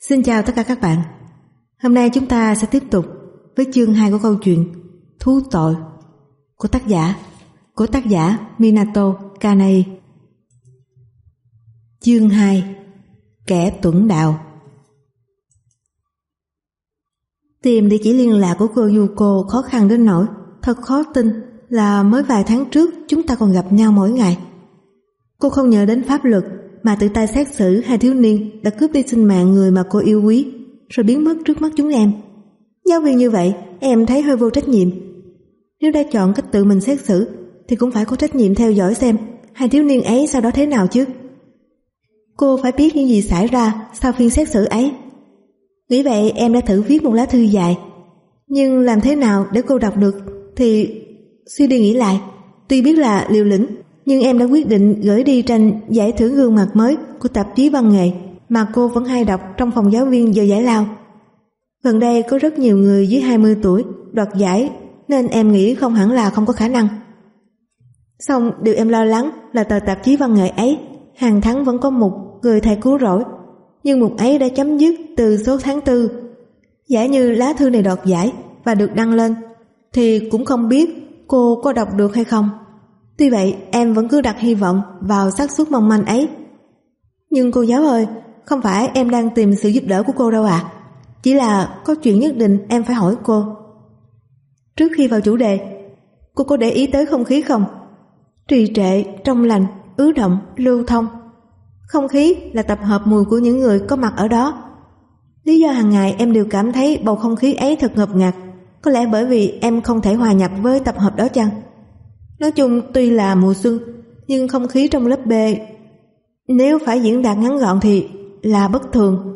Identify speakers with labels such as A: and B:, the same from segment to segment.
A: Xin chào tất cả các bạn. Hôm nay chúng ta sẽ tiếp tục với chương 2 của câu chuyện Thú tội của tác giả Minato Kanai. Chương 2: Kẻ tuẫn đạo. Tìm địa chỉ liên lạc của cô Yuko khó khăn đến nỗi thật khó tin là mới vài tháng trước chúng ta còn gặp nhau mỗi ngày. Cô không nhờ đến pháp luật mà tự tay xét xử hai thiếu niên đã cướp đi sinh mạng người mà cô yêu quý rồi biến mất trước mắt chúng em. Giáo viên như vậy em thấy hơi vô trách nhiệm. Nếu đã chọn cách tự mình xét xử thì cũng phải có trách nhiệm theo dõi xem hai thiếu niên ấy sau đó thế nào chứ. Cô phải biết những gì xảy ra sau phiên xét xử ấy. Nghĩ vậy em đã thử viết một lá thư dài, nhưng làm thế nào để cô đọc được thì suy đi nghĩ lại. Tuy biết là liều lĩnh, nhưng em đã quyết định gửi đi tranh giải thưởng gương mặt mới của tạp chí văn nghệ mà cô vẫn hay đọc trong phòng giáo viên giờ giải lao. Gần đây có rất nhiều người dưới 20 tuổi đoạt giải nên em nghĩ không hẳn là không có khả năng. Song điều em lo lắng là tờ tạp chí văn nghệ ấy hàng tháng vẫn có một người thầy cứu rỗi, nhưng mục ấy đã chấm dứt từ số tháng 4. Giả như lá thư này đoạt giải và được đăng lên thì cũng không biết cô có đọc được hay không. Tuy vậy em vẫn cứ đặt hy vọng vào xác suất mong manh ấy. Nhưng cô giáo ơi, không phải em đang tìm sự giúp đỡ của cô đâu ạ. Chỉ là có chuyện nhất định em phải hỏi cô. Trước khi vào chủ đề, cô có để ý tới không khí không? Trì trệ, trong lành, ứ động, lưu thông. Không khí là tập hợp mùi của những người có mặt ở đó. Lý do hàng ngày em đều cảm thấy bầu không khí ấy thật ngập ngạt. Có lẽ bởi vì em không thể hòa nhập với tập hợp đó chăng? Nói chung tuy là mùa xuân, nhưng không khí trong lớp B, nếu phải diễn đạt ngắn gọn thì là bất thường.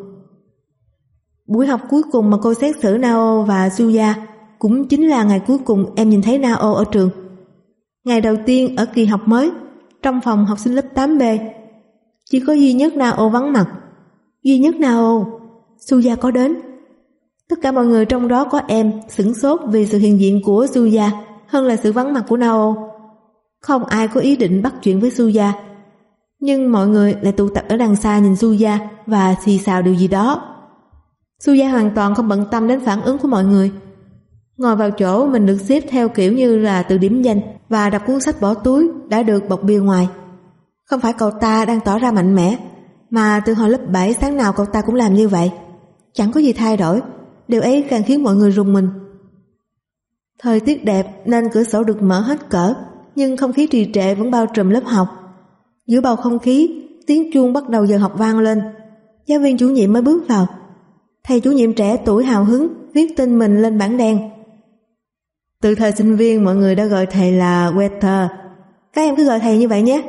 A: Buổi học cuối cùng mà cô xét xử Nao và Suya cũng chính là ngày cuối cùng em nhìn thấy Nao ở trường. Ngày đầu tiên ở kỳ học mới, trong phòng học sinh lớp 8B, chỉ có duy nhất Nao vắng mặt. Duy nhất Nao, Suya có đến. Tất cả mọi người trong đó có em sửng sốt vì sự hiện diện của Suya hơn là sự vắng mặt của Nao. Không ai có ý định bắt chuyện với Suya, nhưng mọi người lại tụ tập ở đằng xa nhìn Suya và xì xào điều gì đó. Suya hoàn toàn không bận tâm đến phản ứng của mọi người, ngồi vào chỗ mình được xếp theo kiểu như là từ điểm danh và đọc cuốn sách bỏ túi đã được bọc bìa ngoài. Không phải cậu ta đang tỏ ra mạnh mẽ, mà từ hồi lớp 7 sáng nào cậu ta cũng làm như vậy. Chẳng có gì thay đổi, điều ấy càng khiến mọi người rùng mình. Thời tiết đẹp nên cửa sổ được mở hết cỡ, nhưng không khí trì trệ vẫn bao trùm lớp học. Giữa bầu không khí, tiếng chuông bắt đầu giờ học vang lên. Giáo viên chủ nhiệm mới bước vào. Thầy chủ nhiệm trẻ tuổi hào hứng viết tên mình lên bảng đen. Từ thời sinh viên mọi người đã gọi thầy là Waiter. Các em cứ gọi thầy như vậy nhé.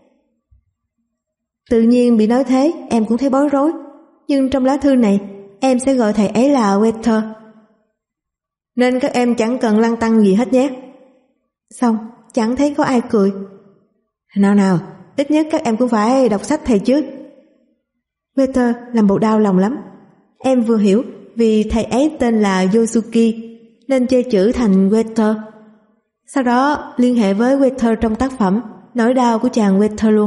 A: Tự nhiên bị nói thế em cũng thấy bối rối, nhưng trong lá thư này em sẽ gọi thầy ấy là Waiter, nên các em chẳng cần lăn tăn gì hết nhé. Xong chẳng thấy có ai cười. Nào, ít nhất các em cũng phải đọc sách thầy chứ. Waiter làm bộ đau lòng lắm. Em vừa hiểu vì thầy ấy tên là Yosuke nên chơi chữ thành Waiter. Sau đó liên hệ với Waiter trong tác phẩm Nỗi đau của chàng Waiter luôn.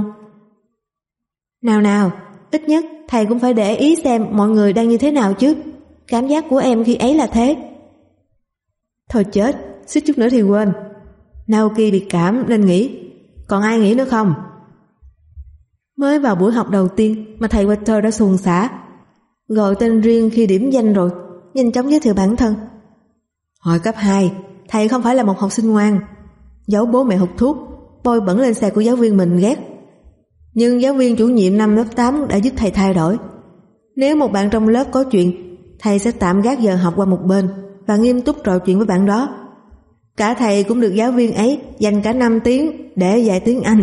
A: Nào, ít nhất thầy cũng phải để ý xem mọi người đang như thế nào chứ. Cảm giác của em khi ấy là thế. Thôi chết, suýt chút nữa thì quên. Naoki bị cảm nên nghỉ. Còn ai nghỉ nữa không? Mới vào buổi học đầu tiên mà thầy Waiter đã xuồng xả, gọi tên riêng khi điểm danh rồi nhanh chóng giới thiệu bản thân. Hồi cấp 2, thầy không phải là một học sinh ngoan, giấu bố mẹ hút thuốc, bôi bẩn lên xe của giáo viên mình ghét. Nhưng giáo viên chủ nhiệm năm lớp 8 đã giúp thầy thay đổi. Nếu một bạn trong lớp có chuyện, thầy sẽ tạm gác giờ học qua một bên và nghiêm túc trò chuyện với bạn đó. Cả thầy cũng được giáo viên ấy dành cả 5 tiếng để dạy tiếng Anh.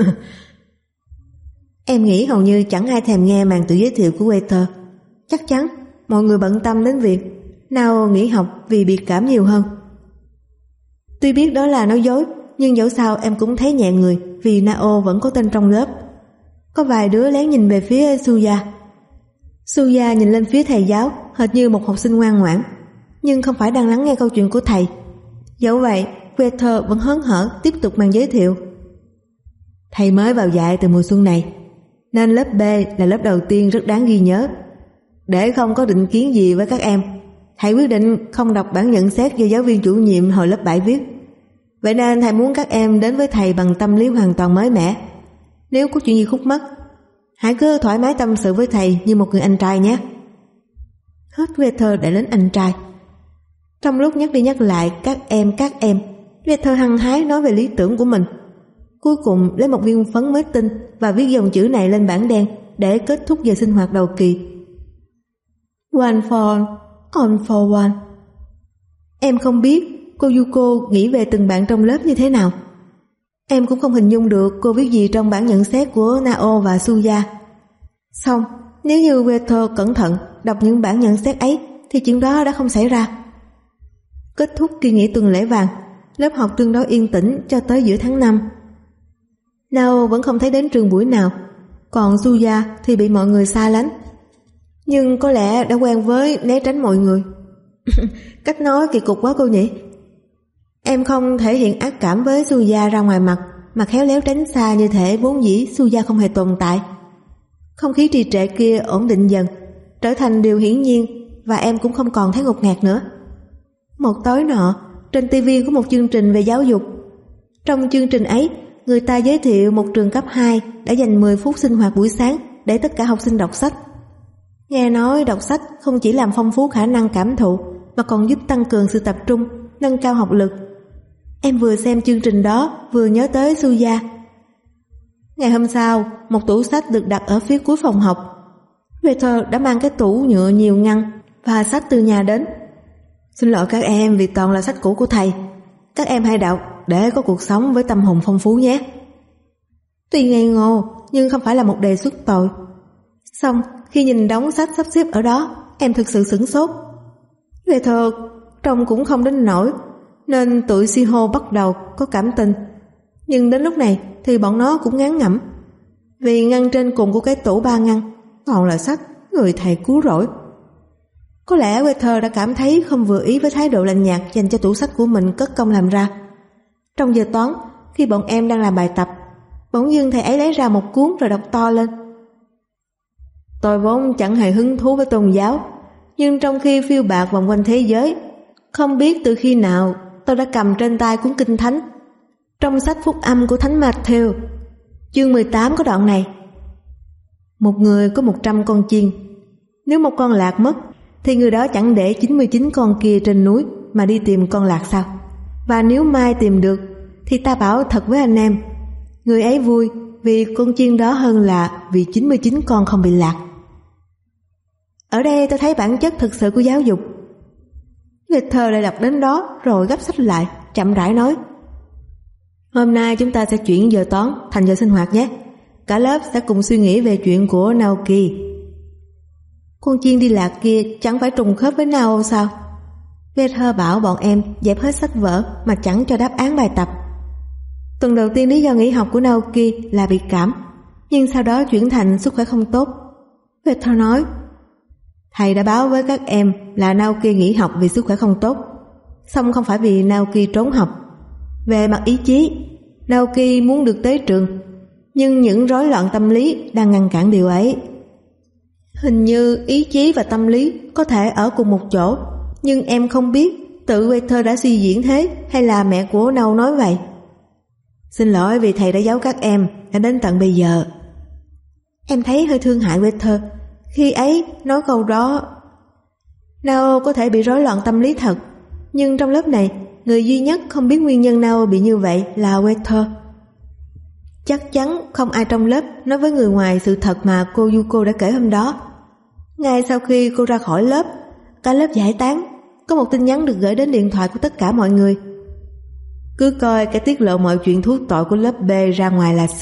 A: Em nghĩ hầu như chẳng ai thèm nghe màn tự giới thiệu của Waiter. Chắc chắn mọi người bận tâm đến việc Nao nghỉ học vì bị cảm nhiều hơn. Tuy biết đó là nói dối, nhưng dẫu sao em cũng thấy nhẹ người vì Nao vẫn có tên trong lớp. Có vài đứa lén nhìn về phía Suya. Suya nhìn lên phía thầy giáo hệt như một học sinh ngoan ngoãn, nhưng không phải đang lắng nghe câu chuyện của thầy. Dẫu vậy, Waiter vẫn hớn hở tiếp tục màn giới thiệu. Thầy mới vào dạy từ mùa xuân này, nên lớp B là lớp đầu tiên rất đáng ghi nhớ. Để không có định kiến gì với các em, thầy quyết định không đọc bản nhận xét do giáo viên chủ nhiệm hồi lớp 7 viết. Vậy nên thầy muốn các em đến với thầy bằng tâm lý hoàn toàn mới mẻ. Nếu có chuyện gì khúc mắc, hãy cứ thoải mái tâm sự với thầy như một người anh trai nhé. Hết Walter đã đến anh trai. Trong lúc nhắc đi nhắc lại các em, Walter hăng hái nói về lý tưởng của mình. Cuối cùng lấy một viên phấn mới tinh và viết dòng chữ này lên bảng đen để kết thúc giờ sinh hoạt đầu kỳ. One for all for one. Em không biết cô Yuko nghĩ về từng bạn trong lớp như thế nào. Em cũng không hình dung được cô viết gì trong bản nhận xét của Nao và Suya. Xong, nếu như Walter cẩn thận đọc những bản nhận xét ấy thì chuyện đó đã không xảy ra. Kết thúc kỳ nghỉ tuần lễ vàng, lớp học tương đối yên tĩnh cho tới giữa tháng 5. Nao vẫn không thấy đến trường buổi nào, còn Suya thì bị mọi người xa lánh. Nhưng có lẽ đã quen với né tránh mọi người. Cách nói kỳ cục quá cô nhỉ. Em không thể hiện ác cảm với Suya ra ngoài mặt mà khéo léo tránh xa như thể vốn dĩ Suya không hề tồn tại. Không khí trì trệ kia ổn định dần, trở thành điều hiển nhiên, và em cũng không còn thấy ngột ngạt nữa. Một tối nọ, trên TV có một chương trình về giáo dục. Trong chương trình ấy, người ta giới thiệu một trường cấp 2 đã dành 10 phút sinh hoạt buổi sáng để tất cả học sinh đọc sách. Nghe nói đọc sách không chỉ làm phong phú khả năng cảm thụ mà còn giúp tăng cường sự tập trung, nâng cao học lực. Em vừa xem chương trình đó vừa nhớ tới Suya. Ngày hôm sau, một tủ sách được đặt ở phía cuối phòng học. Walter đã mang cái tủ nhựa nhiều ngăn và sách từ nhà đến. Xin lỗi các em vì toàn là sách cũ của thầy. Các em hãy đọc để có cuộc sống với tâm hồn phong phú nhé. Tuy ngây ngô nhưng không phải là một đề xuất tồi. Xong khi nhìn đống sách sắp xếp ở đó, em thực sự sửng sốt. Walter trông cũng không đến nỗi, nên tụi Shiho bắt đầu có cảm tình. Nhưng đến lúc này thì bọn nó cũng ngán ngẩm, vì ngăn trên cùng của cái tủ 3 ngăn còn là sách người thầy cứu rỗi. Có lẽ Walter đã cảm thấy không vừa ý với thái độ lạnh nhạt dành cho tủ sách của mình cất công làm ra. Trong giờ toán, khi bọn em đang làm bài tập, bỗng dưng thầy ấy lấy ra một cuốn rồi đọc to lên. Tôi vốn chẳng hề hứng thú với tôn giáo, nhưng trong khi phiêu bạt vòng quanh thế giới, không biết từ khi nào tôi đã cầm trên tay cuốn Kinh Thánh. Trong sách phúc âm của Thánh Matthew, chương 18 có đoạn này: một người có 100 con chiên. Nếu một con lạc mất, thì người đó chẳng để 99 con kia trên núi mà đi tìm con lạc sao? Và nếu mai tìm được, thì ta bảo thật với anh em, người ấy vui vì con chiên đó hơn là vì 99 con không bị lạc. Ở đây tôi thấy bản chất thực sự của giáo dục. Walter lại đọc đến đó rồi gấp sách lại, chậm rãi nói: hôm nay chúng ta sẽ chuyển giờ toán thành giờ sinh hoạt nhé. Cả lớp sẽ cùng suy nghĩ về chuyện của Naoki. Con chiên đi lạc kia chẳng phải trùng khớp với Nao sao? Walter bảo bọn em dẹp hết sách vở mà chẳng cho đáp án bài tập. Tuần đầu tiên lý do nghỉ học của Naoki là bị cảm, nhưng sau đó chuyển thành sức khỏe không tốt. Walter nói: thầy đã báo với các em là Naoki nghỉ học vì sức khỏe không tốt, song không phải vì Naoki trốn học. Về mặt ý chí, Naoki muốn được tới trường, nhưng những rối loạn tâm lý đang ngăn cản điều ấy. Hình như ý chí và tâm lý có thể ở cùng một chỗ, nhưng em không biết tự Walter đã suy diễn thế hay là mẹ của Nao nói vậy. Xin lỗi vì thầy đã giấu các em đã đến tận bây giờ. Em thấy hơi thương hại Walter khi ấy nói câu đó. Nao có thể bị rối loạn tâm lý thật, nhưng trong lớp này, người duy nhất không biết nguyên nhân Nao bị như vậy là Walter. Chắc chắn không ai trong lớp nói với người ngoài sự thật mà cô Yuko đã kể hôm đó. Ngay sau khi cô ra khỏi lớp, cả lớp giải tán, có một tin nhắn được gửi đến điện thoại của tất cả mọi người: cứ coi cái tiết lộ mọi chuyện thú tội của lớp B ra ngoài là C.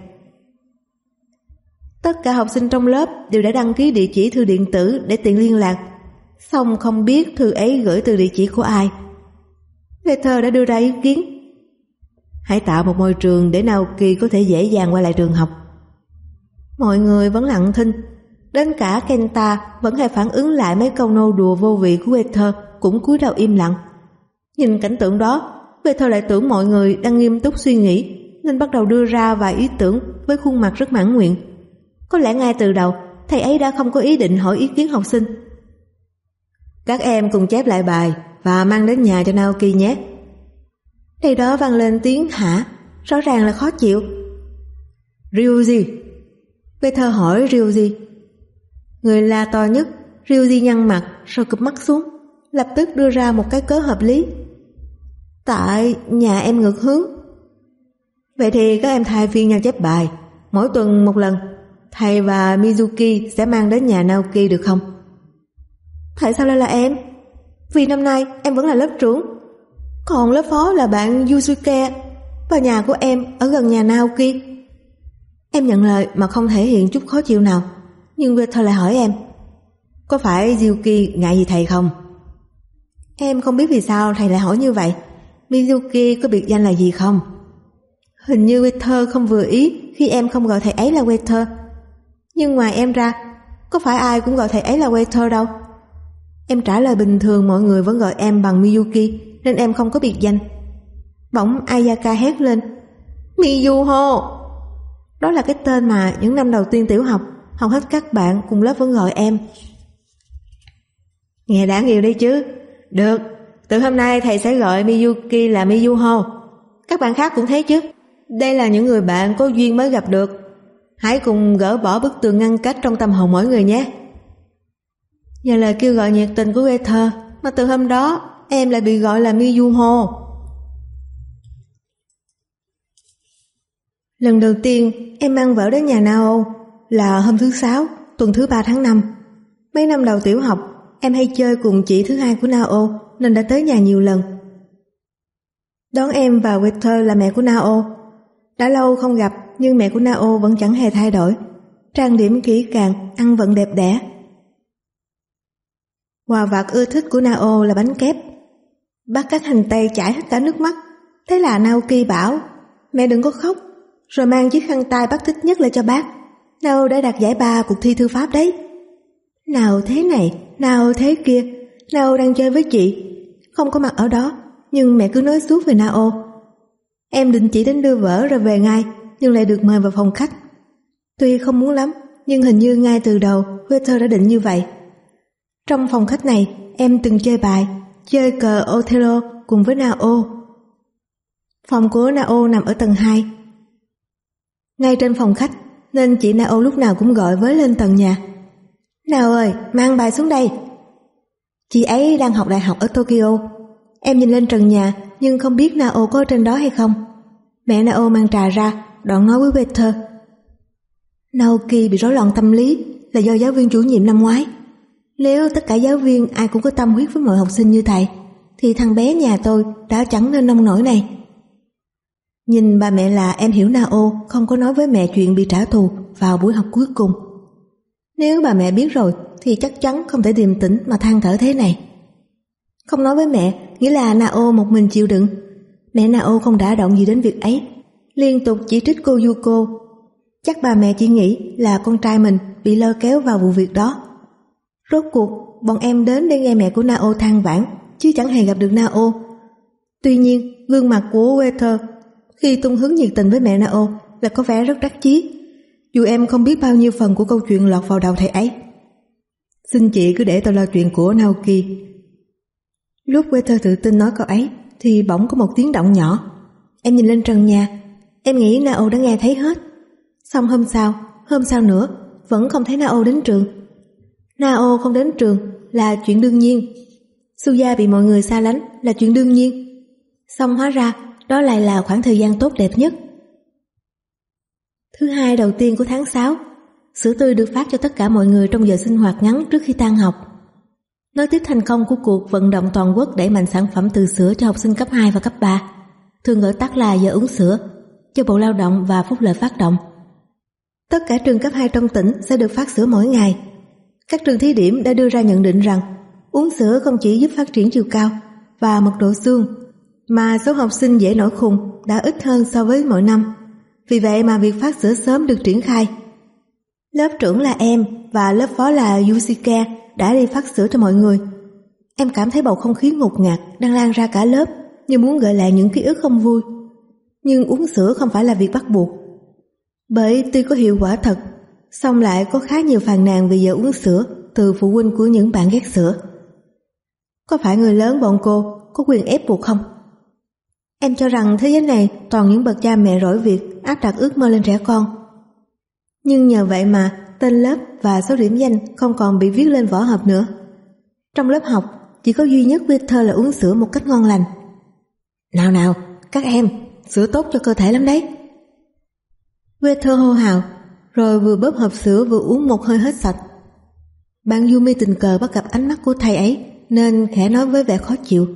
A: Tất cả học sinh trong lớp đều đã đăng ký địa chỉ thư điện tử để tiện liên lạc, song không biết thư ấy gửi từ địa chỉ của ai. Walter đã đưa ra ý kiến: hãy tạo một môi trường để Naoki có thể dễ dàng quay lại trường học. Mọi người vẫn lặng thinh, đến cả Kenta vẫn hay phản ứng lại mấy câu nô đùa vô vị của Walter cũng cúi đầu im lặng. Nhìn cảnh tượng đó, Walter lại tưởng mọi người đang nghiêm túc suy nghĩ, nên bắt đầu đưa ra vài ý tưởng với khuôn mặt rất mãn nguyện. Có lẽ ngay từ đầu thầy ấy đã không có ý định hỏi ý kiến học sinh. Các em cùng chép lại bài và mang đến nhà cho Naoki nhé. Đây đó vang lên tiếng hả, rõ ràng là khó chịu. Ryuji. Peter hỏi Ryuji. Người la to nhất, Ryuji nhăn mặt rồi cụp mắt xuống, lập tức đưa ra một cái cớ hợp lý. Tại nhà em ngược hướng. Vậy thì các em thay phiên nhau chép bài, mỗi tuần một lần. Thầy và Mizuki sẽ mang đến nhà Naoki được không? Tại sao lại là em? Vì năm nay em vẫn là lớp trưởng, còn lớp phó là bạn Yusuke, và nhà của em ở gần nhà Naoki. Em nhận lời mà không thể hiện chút khó chịu nào, nhưng Wetter lại hỏi em, có phải Yuki ngại gì thầy không? Em không biết vì sao thầy lại hỏi như vậy. Mizuki có biệt danh là gì không? Hình như Wetter không vừa ý khi em không gọi thầy ấy là Wetter. Nhưng ngoài em ra, có phải ai cũng gọi thầy ấy là Wetter đâu. Em trả lời bình thường, mọi người vẫn gọi em bằng Miyuki, nên em không có biệt danh. Bỗng Ayaka hét lên, Miyuho! Đó là cái tên mà những năm đầu tiên tiểu học, hầu hết các bạn cùng lớp vẫn gọi em. Nghe đáng yêu đấy chứ. Được, từ hôm nay thầy sẽ gọi Miyuki là Miyuho. Các bạn khác cũng thế chứ. Đây là những người bạn có duyên mới gặp được. Hãy cùng gỡ bỏ bức tường ngăn cách trong tâm hồn mỗi người nhé. Nhờ lời kêu gọi nhiệt tình của Wetter mà từ hôm đó em lại bị gọi là Miyuho. Lần đầu tiên em mang vở đến nhà Nao là hôm thứ 6, tuần thứ 3 tháng 5. Mấy năm đầu tiểu học, em hay chơi cùng chị thứ hai của Nao nên đã tới nhà nhiều lần. Đón em và Wetter là mẹ của Nao. Đã lâu không gặp nhưng mẹ của Nao vẫn chẳng hề thay đổi, trang điểm kỹ càng, ăn vận đẹp đẽ. Quà vặt ưa thích của Nao là bánh kép. Bác cắt hành tây chảy hết cả nước mắt. Thế là Naoki bảo, mẹ đừng có khóc, rồi mang chiếc khăn tay bác thích nhất lại cho bác. Nao đã đạt giải 3 cuộc thi thư pháp đấy. Nào thế này, nào thế kia, Nao đang chơi với chị, không có mặt ở đó, nhưng mẹ cứ nói suốt về Nao. Em định chỉ đến đưa vở rồi về ngay, nhưng lại được mời vào phòng khách. Tuy không muốn lắm, nhưng hình như ngay từ đầu Wetter đã định như vậy. Trong phòng khách này, em từng chơi bài, chơi cờ Othello cùng với Nao. Phòng của Nao nằm ở tầng 2. Ngay trên phòng khách, nên chị Nao lúc nào cũng gọi với lên tầng nhà. Nào ơi, mang bài xuống đây. Chị ấy đang học đại học ở Tokyo. Em nhìn lên trần nhà, nhưng không biết Nao có ở trên đó hay không. Mẹ Nao mang trà ra, đoạn nói với Wetter. Naoki bị rối loạn tâm lý là do giáo viên chủ nhiệm năm ngoái. Nếu tất cả giáo viên ai cũng có tâm huyết với mọi học sinh như thầy, thì thằng bé nhà tôi đã chẳng nên nông nổi này. Nhìn bà mẹ là em hiểu Nao không có nói với mẹ chuyện bị trả thù vào buổi học cuối cùng. Nếu bà mẹ biết rồi thì chắc chắn không thể điềm tĩnh mà than thở thế này. Không nói với mẹ nghĩa là Nao một mình chịu đựng. Mẹ Nao không đả động gì đến việc ấy, liên tục chỉ trích cô Yuko. Chắc bà mẹ chỉ nghĩ là con trai mình bị lôi kéo vào vụ việc đó. Rốt cuộc bọn em đến để nghe mẹ của Nao than vãn, chứ chẳng hề gặp được Nao. Tuy nhiên gương mặt của Wetter khi tung hứng nhiệt tình với mẹ Nao là có vẻ rất đắc chí, dù em không biết bao nhiêu phần của câu chuyện lọt vào đầu thầy ấy. Xin chị cứ để tôi lo chuyện của Naoki. Lúc Wetter tự tin nói câu ấy thì bỗng có một tiếng động nhỏ. Em nhìn lên trần nhà, em nghĩ Nao đã nghe thấy hết. Xong hôm sau nữa vẫn không thấy Nao đến trường. Nao không đến trường là chuyện đương nhiên, Suya bị mọi người xa lánh là chuyện đương nhiên. Xong hóa ra đó lại là khoảng thời gian tốt đẹp nhất. Thứ hai đầu tiên của tháng 6, sữa tươi được phát cho tất cả mọi người trong giờ sinh hoạt ngắn trước khi tan học. Nói tiếp thành công của cuộc vận động toàn quốc đẩy mạnh sản phẩm từ sữa cho học sinh cấp 2 và cấp 3, thường gọi tắt là giờ uống sữa, do Bộ Lao động và Phúc lợi phát động. Tất cả trường cấp 2 trong tỉnh sẽ được phát sữa mỗi ngày. Các trường thí điểm đã đưa ra nhận định rằng uống sữa không chỉ giúp phát triển chiều cao và mật độ xương, mà số học sinh dễ nổi khùng đã ít hơn so với mọi năm. Vì vậy mà việc phát sữa sớm được triển khai. Lớp trưởng là em và lớp phó là Yusuke đã đi phát sữa cho mọi người. Em cảm thấy bầu không khí ngột ngạt đang lan ra cả lớp, như muốn gợi lại những ký ức không vui. Nhưng uống sữa không phải là việc bắt buộc. Bởi tuy có hiệu quả thật, Xong lại có khá nhiều phàn nàn vì giờ uống sữa từ phụ huynh của những bạn ghét sữa. Có phải người lớn bọn cô có quyền ép buộc không? Em cho rằng thế giới này toàn những bậc cha mẹ rỗi việc áp đặt ước mơ lên trẻ con. Nhưng nhờ vậy mà tên lớp và số điểm danh không còn bị viết lên vỏ hộp nữa. Trong lớp học chỉ có duy nhất Peter là uống sữa một cách ngon lành. Nào, các em, sữa tốt cho cơ thể lắm đấy. Peter hô hào, rồi vừa bóp hộp sữa vừa uống một hơi hết sạch. Bạn Yumi tình cờ bắt gặp ánh mắt của thầy ấy nên khẽ nói với vẻ khó chịu.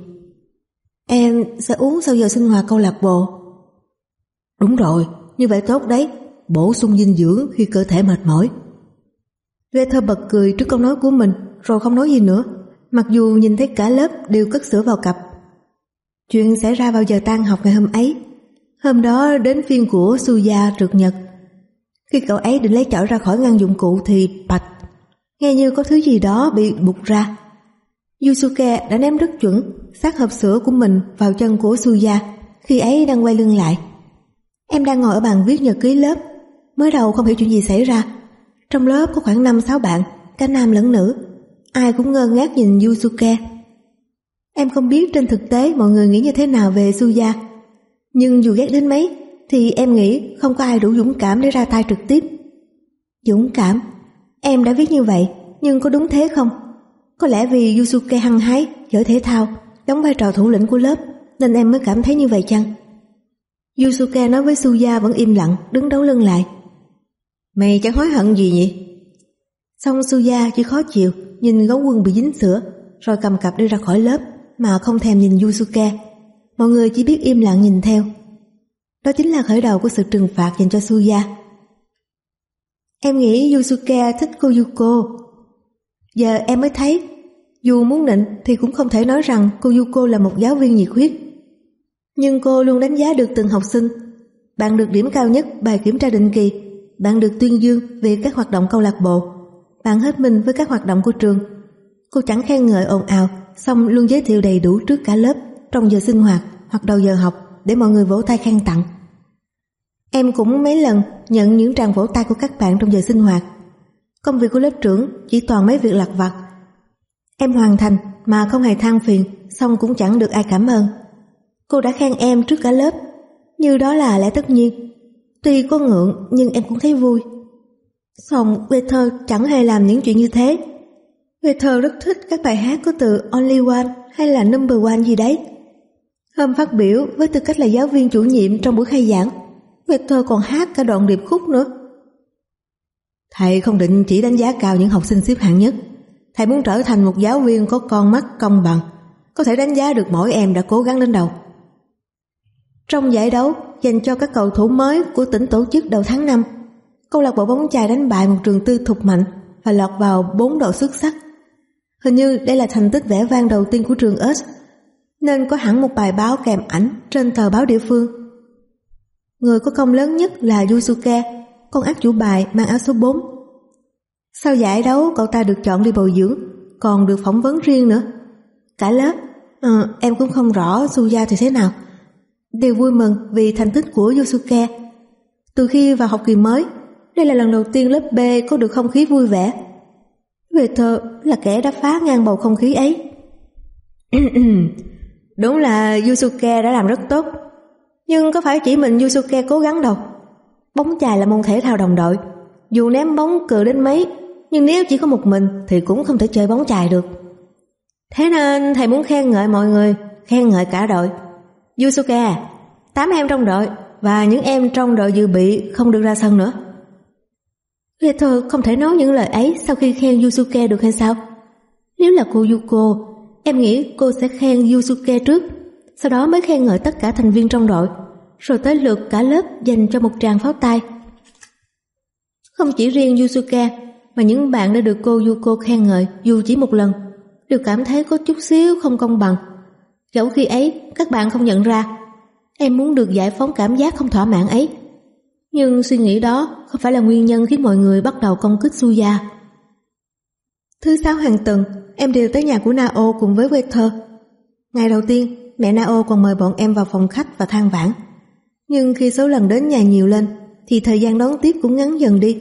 A: Em sẽ uống sau giờ sinh hoạt câu lạc bộ. Đúng rồi, như vậy tốt đấy, bổ sung dinh dưỡng khi cơ thể mệt mỏi. Peter bật cười trước câu nói của mình rồi không nói gì nữa, mặc dù nhìn thấy cả lớp đều cất sữa vào cặp. Chuyện xảy ra vào giờ tan học ngày hôm ấy. Hôm đó đến phiên của Suya trượt nhật. Khi cậu ấy định lấy chổi ra khỏi ngăn dụng cụ thì bạch, nghe như có thứ gì đó bị bục ra. Yusuke đã ném rất chuẩn sát hộp sữa của mình vào chân của Suya khi ấy đang quay lưng lại. Em đang ngồi ở bàn viết nhật ký lớp, mới đầu không hiểu chuyện gì xảy ra. Trong lớp có khoảng 5-6 bạn, cả nam lẫn nữ, ai cũng ngơ ngác nhìn Yusuke. Em không biết trên thực tế mọi người nghĩ như thế nào về Suya, nhưng dù ghét đến mấy thì em nghĩ không có ai đủ dũng cảm để ra tay trực tiếp. Dũng cảm? Em đã viết như vậy, nhưng có đúng thế không? Có lẽ vì Yusuke hăng hái, giỏi thể thao, đóng vai trò thủ lĩnh của lớp nên em mới cảm thấy như vậy chăng? Yusuke nói với Suya vẫn im lặng, đứng đấu lưng lại. Mày chẳng hối hận gì nhỉ? Xong Suya chỉ khó chịu nhìn gấu quân bị dính sữa, rồi cầm cặp đi ra khỏi lớp mà không thèm nhìn Yusuke. Mọi người chỉ biết im lặng nhìn theo. Đó chính là khởi đầu của sự trừng phạt dành cho Suya. Em nghĩ Yusuke thích cô Yuko. Giờ em mới thấy, dù muốn nịnh thì cũng không thể nói rằng cô Yuko là một giáo viên nhiệt huyết. Nhưng cô luôn đánh giá được từng học sinh. Bạn được điểm cao nhất bài kiểm tra định kỳ, bạn được tuyên dương về các hoạt động câu lạc bộ, bạn hết mình với các hoạt động của trường. Cô chẳng khen ngợi ồn ào, xong luôn giới thiệu đầy đủ trước cả lớp trong giờ sinh hoạt hoặc đầu giờ học để mọi người vỗ tay khen tặng. Em cũng mấy lần nhận những tràng vỗ tay của các bạn trong giờ sinh hoạt. Công việc của lớp trưởng chỉ toàn mấy việc lặt vặt. Em hoàn thành mà không hề than phiền, xong cũng chẳng được ai cảm ơn. Cô đã khen em trước cả lớp, như đó là lẽ tất nhiên. Tuy có ngượng nhưng em cũng thấy vui. Xong Peter chẳng hề làm những chuyện như thế. Peter rất thích các bài hát có từ Only One hay là Number One gì đấy. Hôm phát biểu với tư cách là giáo viên chủ nhiệm trong buổi khai giảng, Peter còn hát cả đoạn điệp khúc nữa. Thầy không định chỉ đánh giá cao những học sinh xếp hạng nhất. Thầy muốn trở thành một giáo viên có con mắt công bằng, có thể đánh giá được mỗi em đã cố gắng đến đâu. Trong giải đấu dành cho các cầu thủ mới của tỉnh tổ chức đầu tháng 5, câu lạc bộ bóng chày đánh bại một trường tư thục mạnh và lọt vào 4 đội xuất sắc. Hình như đây là thành tích vẻ vang đầu tiên của trường S, nên có hẳn một bài báo kèm ảnh trên tờ báo địa phương. Người có công lớn nhất là Yusuke, con ác chủ bài mang áo số 4. Sau giải đấu cậu ta được chọn đi bồi dưỡng, còn được phỏng vấn riêng nữa. Cả lớp, em cũng không rõ Suya thì thế nào, đều vui mừng vì thành tích của Yusuke. Từ khi vào học kỳ mới, đây là lần đầu tiên lớp B có được không khí vui vẻ. Peter là kẻ đã phá ngang bầu không khí ấy. Đúng là Yusuke đã làm rất tốt, nhưng có phải chỉ mình Yusuke cố gắng đâu. Bóng chày là môn thể thao đồng đội, dù ném bóng cừ đến mấy, nhưng nếu chỉ có một mình thì cũng không thể chơi bóng chày được. Thế nên thầy muốn khen ngợi mọi người, khen ngợi cả đội. Yusuke, 8 em trong đội và những em trong đội dự bị không được ra sân nữa. Peter không thể nói những lời ấy sau khi khen Yusuke được hay sao? Nếu là cô Yuko, em nghĩ cô sẽ khen Yusuke trước, sau đó mới khen ngợi tất cả thành viên trong đội, rồi tới lượt cả lớp dành cho một tràng pháo tay. Không chỉ riêng Yusuke, mà những bạn đã được cô Yuko khen ngợi dù chỉ một lần đều cảm thấy có chút xíu không công bằng. Dẫu khi ấy các bạn không nhận ra, em muốn được giải phóng cảm giác không thỏa mãn ấy. Nhưng suy nghĩ đó không phải là nguyên nhân khiến mọi người bắt đầu công kích Suya. Thứ 6 hàng tuần, em đều tới nhà của Nao cùng với Peter. Ngày đầu tiên, mẹ Nao còn mời bọn em vào phòng khách và than vãn. Nhưng khi số lần đến nhà nhiều lên, thì thời gian đón tiếp cũng ngắn dần đi.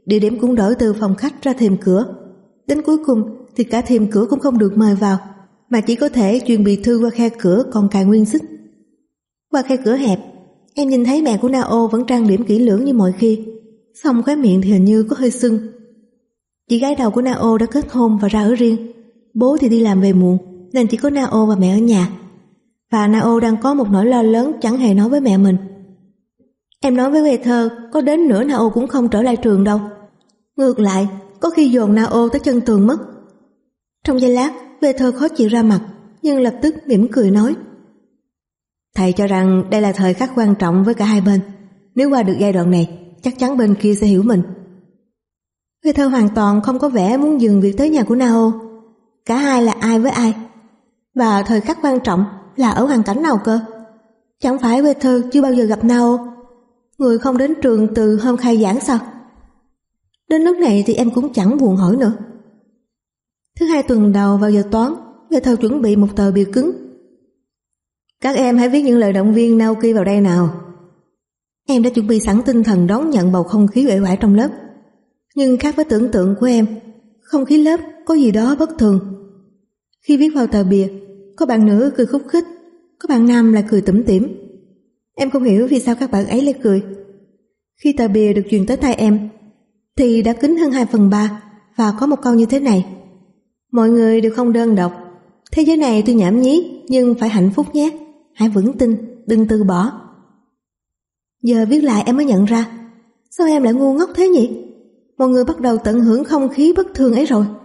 A: địa điểm cũng đổi từ phòng khách ra thềm cửa. Đến cuối cùng thì cả thềm cửa cũng không được mời vào, mà chỉ có thể truyền bì thư qua khe cửa còn cài nguyên xích. Qua khe cửa hẹp, em nhìn thấy mẹ của Nao vẫn trang điểm kỹ lưỡng như mọi khi, song khóe miệng thì hình như có hơi sưng. Chị gái đầu của Nao đã kết hôn và ra ở riêng, bố thì đi làm về muộn nên chỉ có Nao và mẹ ở nhà. Và Nao đang có một nỗi lo lớn chẳng hề nói với mẹ mình. Em nói với Peter có đến nữa Nao cũng không trở lại trường đâu. Ngược lại, có khi dồn Nao tới chân tường mất. Trong giây lát, Peter khó chịu ra mặt, nhưng lập tức mỉm cười nói: Thầy cho rằng đây là thời khắc quan trọng với cả hai bên. Nếu qua được giai đoạn này, chắc chắn bên kia sẽ hiểu mình. Peter hoàn toàn không có vẻ muốn dừng việc tới nhà của Nao. Cả hai là ai với ai? Và thời khắc quan trọng là ở hoàn cảnh nào cơ? Chẳng phải Peter chưa bao giờ gặp Nao, người không đến trường từ hôm khai giảng sao? Đến lúc này thì em cũng chẳng buồn hỏi nữa. Thứ hai tuần đầu vào giờ toán, Peter chuẩn bị một tờ bìa cứng. Các em hãy viết những lời động viên Naoki vào đây nào. Em đã chuẩn bị sẵn tinh thần đón nhận bầu không khí uể oải trong lớp. Nhưng khác với tưởng tượng của em, không khí lớp có gì đó bất thường. Khi viết vào tờ bìa, có bạn nữ cười khúc khích, có bạn nam lại cười tủm tỉm. Em không hiểu vì sao các bạn ấy lại cười. Khi tờ bìa được truyền tới tai em thì đã kín hơn 2/3 và có một câu như thế này: Mọi người đều không đơn độc. Thế giới này tuy nhảm nhí nhưng phải hạnh phúc nhé. Hãy vững tin, đừng từ bỏ. Giờ viết lại em mới nhận ra, sao em lại ngu ngốc thế nhỉ? Mọi người bắt đầu tận hưởng không khí bất thường ấy rồi.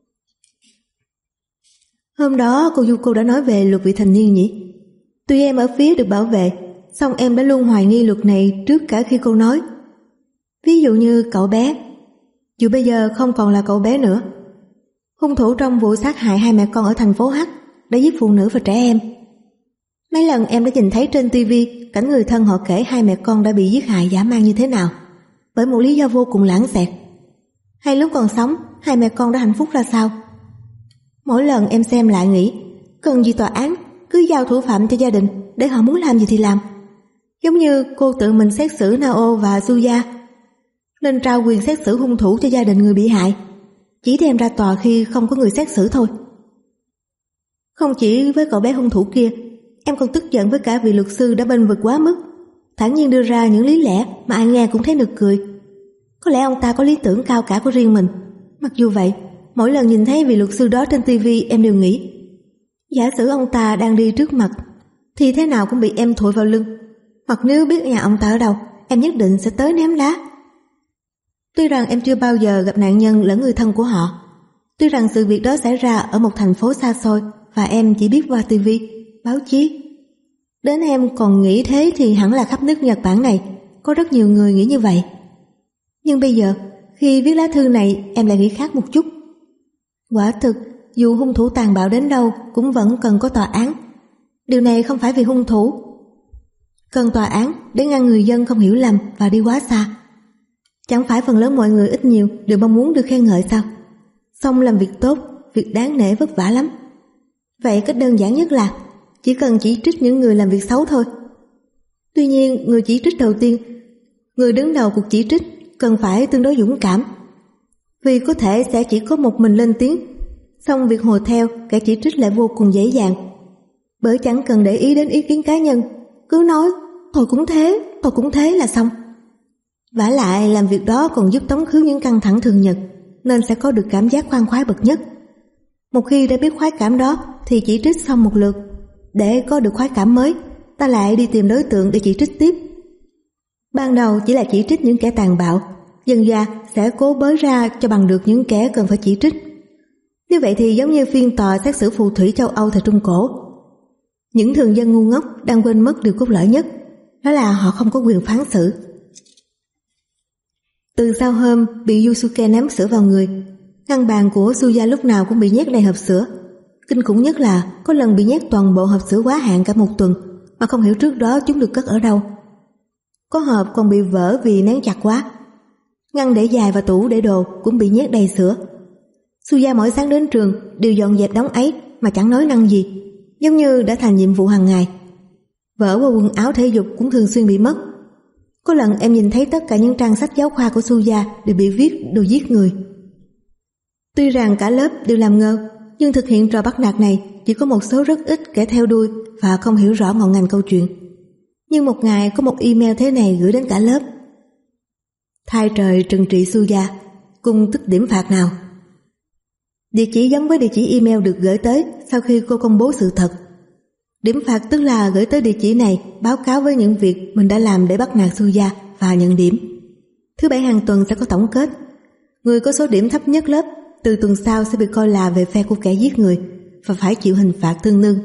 A: Hôm đó cô Yuko đã nói về luật vị thành niên nhỉ? Tuy em ở phía được bảo vệ, song em đã luôn hoài nghi luật này trước cả khi cô nói. Ví dụ như cậu bé, dù bây giờ không còn là cậu bé nữa. Hung thủ trong vụ sát hại hai mẹ con ở thành phố H đã giết phụ nữ và trẻ em. Mấy lần em đã nhìn thấy trên TV cảnh người thân họ kể hai mẹ con đã bị giết hại dã man như thế nào, bởi một lý do vô cùng lãng xẹt. Hay lúc còn sống, hai mẹ con đã hạnh phúc ra sao? Mỗi lần em xem lại nghĩ, cần gì tòa án cứ giao thủ phạm cho gia đình để họ muốn làm gì thì làm. Giống như cô tự mình xét xử Nao và Suya, nên trao quyền xét xử hung thủ cho gia đình người bị hại, chỉ đem ra tòa khi không có người xét xử thôi. Không chỉ với cậu bé hung thủ kia, em còn tức giận với cả vị luật sư đã bênh vực quá mức, thản nhiên đưa ra những lý lẽ mà ai nghe cũng thấy nực cười. Có lẽ ông ta có lý tưởng cao cả của riêng mình. Mặc dù vậy, mỗi lần nhìn thấy vị luật sư đó trên TV em đều nghĩ, giả sử ông ta đang đi trước mặt thì thế nào cũng bị em thổi vào lưng, hoặc nếu biết nhà ông ta ở đâu, em nhất định sẽ tới ném đá. Tuy rằng em chưa bao giờ gặp nạn nhân lẫn người thân của họ, tuy rằng sự việc đó xảy ra ở một thành phố xa xôi và em chỉ biết qua TV, báo chí. Đến em còn nghĩ thế thì hẳn là khắp nước Nhật Bản này có rất nhiều người nghĩ như vậy. Nhưng bây giờ, khi viết lá thư này, em lại nghĩ khác một chút. Quả thực, dù hung thủ tàn bạo đến đâu cũng vẫn cần có tòa án. Điều này không phải vì hung thủ. Cần tòa án để ngăn người dân không hiểu lầm và đi quá xa. Chẳng phải phần lớn mọi người ít nhiều đều mong muốn được khen ngợi sao? Xong làm việc tốt, việc đáng nể vất vả lắm. Vậy cách đơn giản nhất là chỉ cần chỉ trích những người làm việc xấu thôi. Tuy nhiên, người chỉ trích đầu tiên, người đứng đầu cuộc chỉ trích cần phải tương đối dũng cảm. Vì có thể sẽ chỉ có một mình lên tiếng, xong việc hùa theo kẻ chỉ trích lại vô cùng dễ dàng. Bởi chẳng cần để ý đến ý kiến cá nhân, cứ nói tôi cũng thế là xong. Vả lại làm việc đó còn giúp tống khứ những căng thẳng thường nhật, nên sẽ có được cảm giác khoan khoái bậc nhất. Một khi đã biết khoái cảm đó thì chỉ trích xong một lượt, để có được khoái cảm mới, ta lại đi tìm đối tượng để chỉ trích tiếp. Ban đầu chỉ là chỉ trích những kẻ tàn bạo, dần dà sẽ cố bới ra cho bằng được những kẻ cần phải chỉ trích. Như vậy thì giống như phiên tòa xét xử phù thủy châu Âu thời Trung Cổ. Những thường dân ngu ngốc đang quên mất điều cốt lõi nhất, đó là họ không có quyền phán xử. Từ sau hôm bị Yusuke ném sữa vào người, ngăn bàn của Suya lúc nào cũng bị nhét đầy hộp sữa. Kinh khủng nhất là có lần bị nhét toàn bộ hộp sữa quá hạn cả một tuần, mà không hiểu trước đó chúng được cất ở đâu. Có hộp còn bị vỡ vì nén chặt quá. Ngăn để dài và tủ để đồ cũng bị nhét đầy sữa. Suya mỗi sáng đến trường đều dọn dẹp đống ấy mà chẳng nói năng gì, giống như đã thành nhiệm vụ hàng ngày. Vỡ qua quần áo thể dục cũng thường xuyên bị mất. Có lần em nhìn thấy tất cả những trang sách giáo khoa của Suya đều bị viết đồ giết người. Tuy rằng cả lớp đều làm ngơ, nhưng thực hiện trò bắt nạt này chỉ có một số rất ít kẻ theo đuôi và không hiểu rõ ngọn ngành câu chuyện. Nhưng một ngày có một email thế này gửi đến cả lớp: thay trời trừng trị Suya, cùng tích điểm phạt nào. Địa chỉ giống với địa chỉ email được gửi tới sau khi cô công bố sự thật. Điểm phạt tức là gửi tới địa chỉ này báo cáo với những việc mình đã làm để bắt nạt Suya và nhận điểm. Thứ Bảy hàng tuần sẽ có tổng kết. Người có số điểm thấp nhất lớp từ tuần sau sẽ bị coi là về phe của kẻ giết người và phải chịu hình phạt tương đương.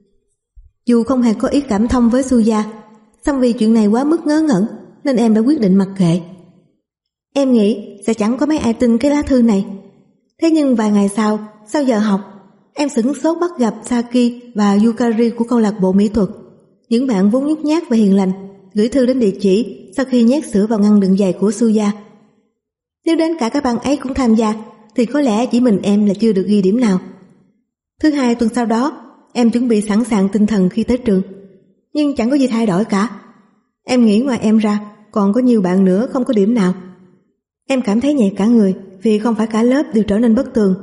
A: Dù không hề có ý cảm thông với Suya, song vì chuyện này quá mức ngớ ngẩn nên em đã quyết định mặc kệ. Em nghĩ sẽ chẳng có mấy ai tin cái lá thư này. Thế nhưng vài ngày sau giờ học, em sửng sốt bắt gặp Saki và Yukari của câu lạc bộ mỹ thuật, những bạn vốn nhút nhát và hiền lành, gửi thư đến địa chỉ sau khi nhét sữa vào ngăn đựng giày của Suya. Nếu đến cả các bạn ấy cũng tham gia thì có lẽ chỉ mình em là chưa được ghi điểm nào. Thứ Hai tuần sau đó, em chuẩn bị sẵn sàng tinh thần khi tới trường, nhưng chẳng có gì thay đổi cả. Em nghĩ ngoài em ra còn có nhiều bạn nữa không có điểm nào. Em cảm thấy nhẹ cả người vì không phải cả lớp đều trở nên bất tường.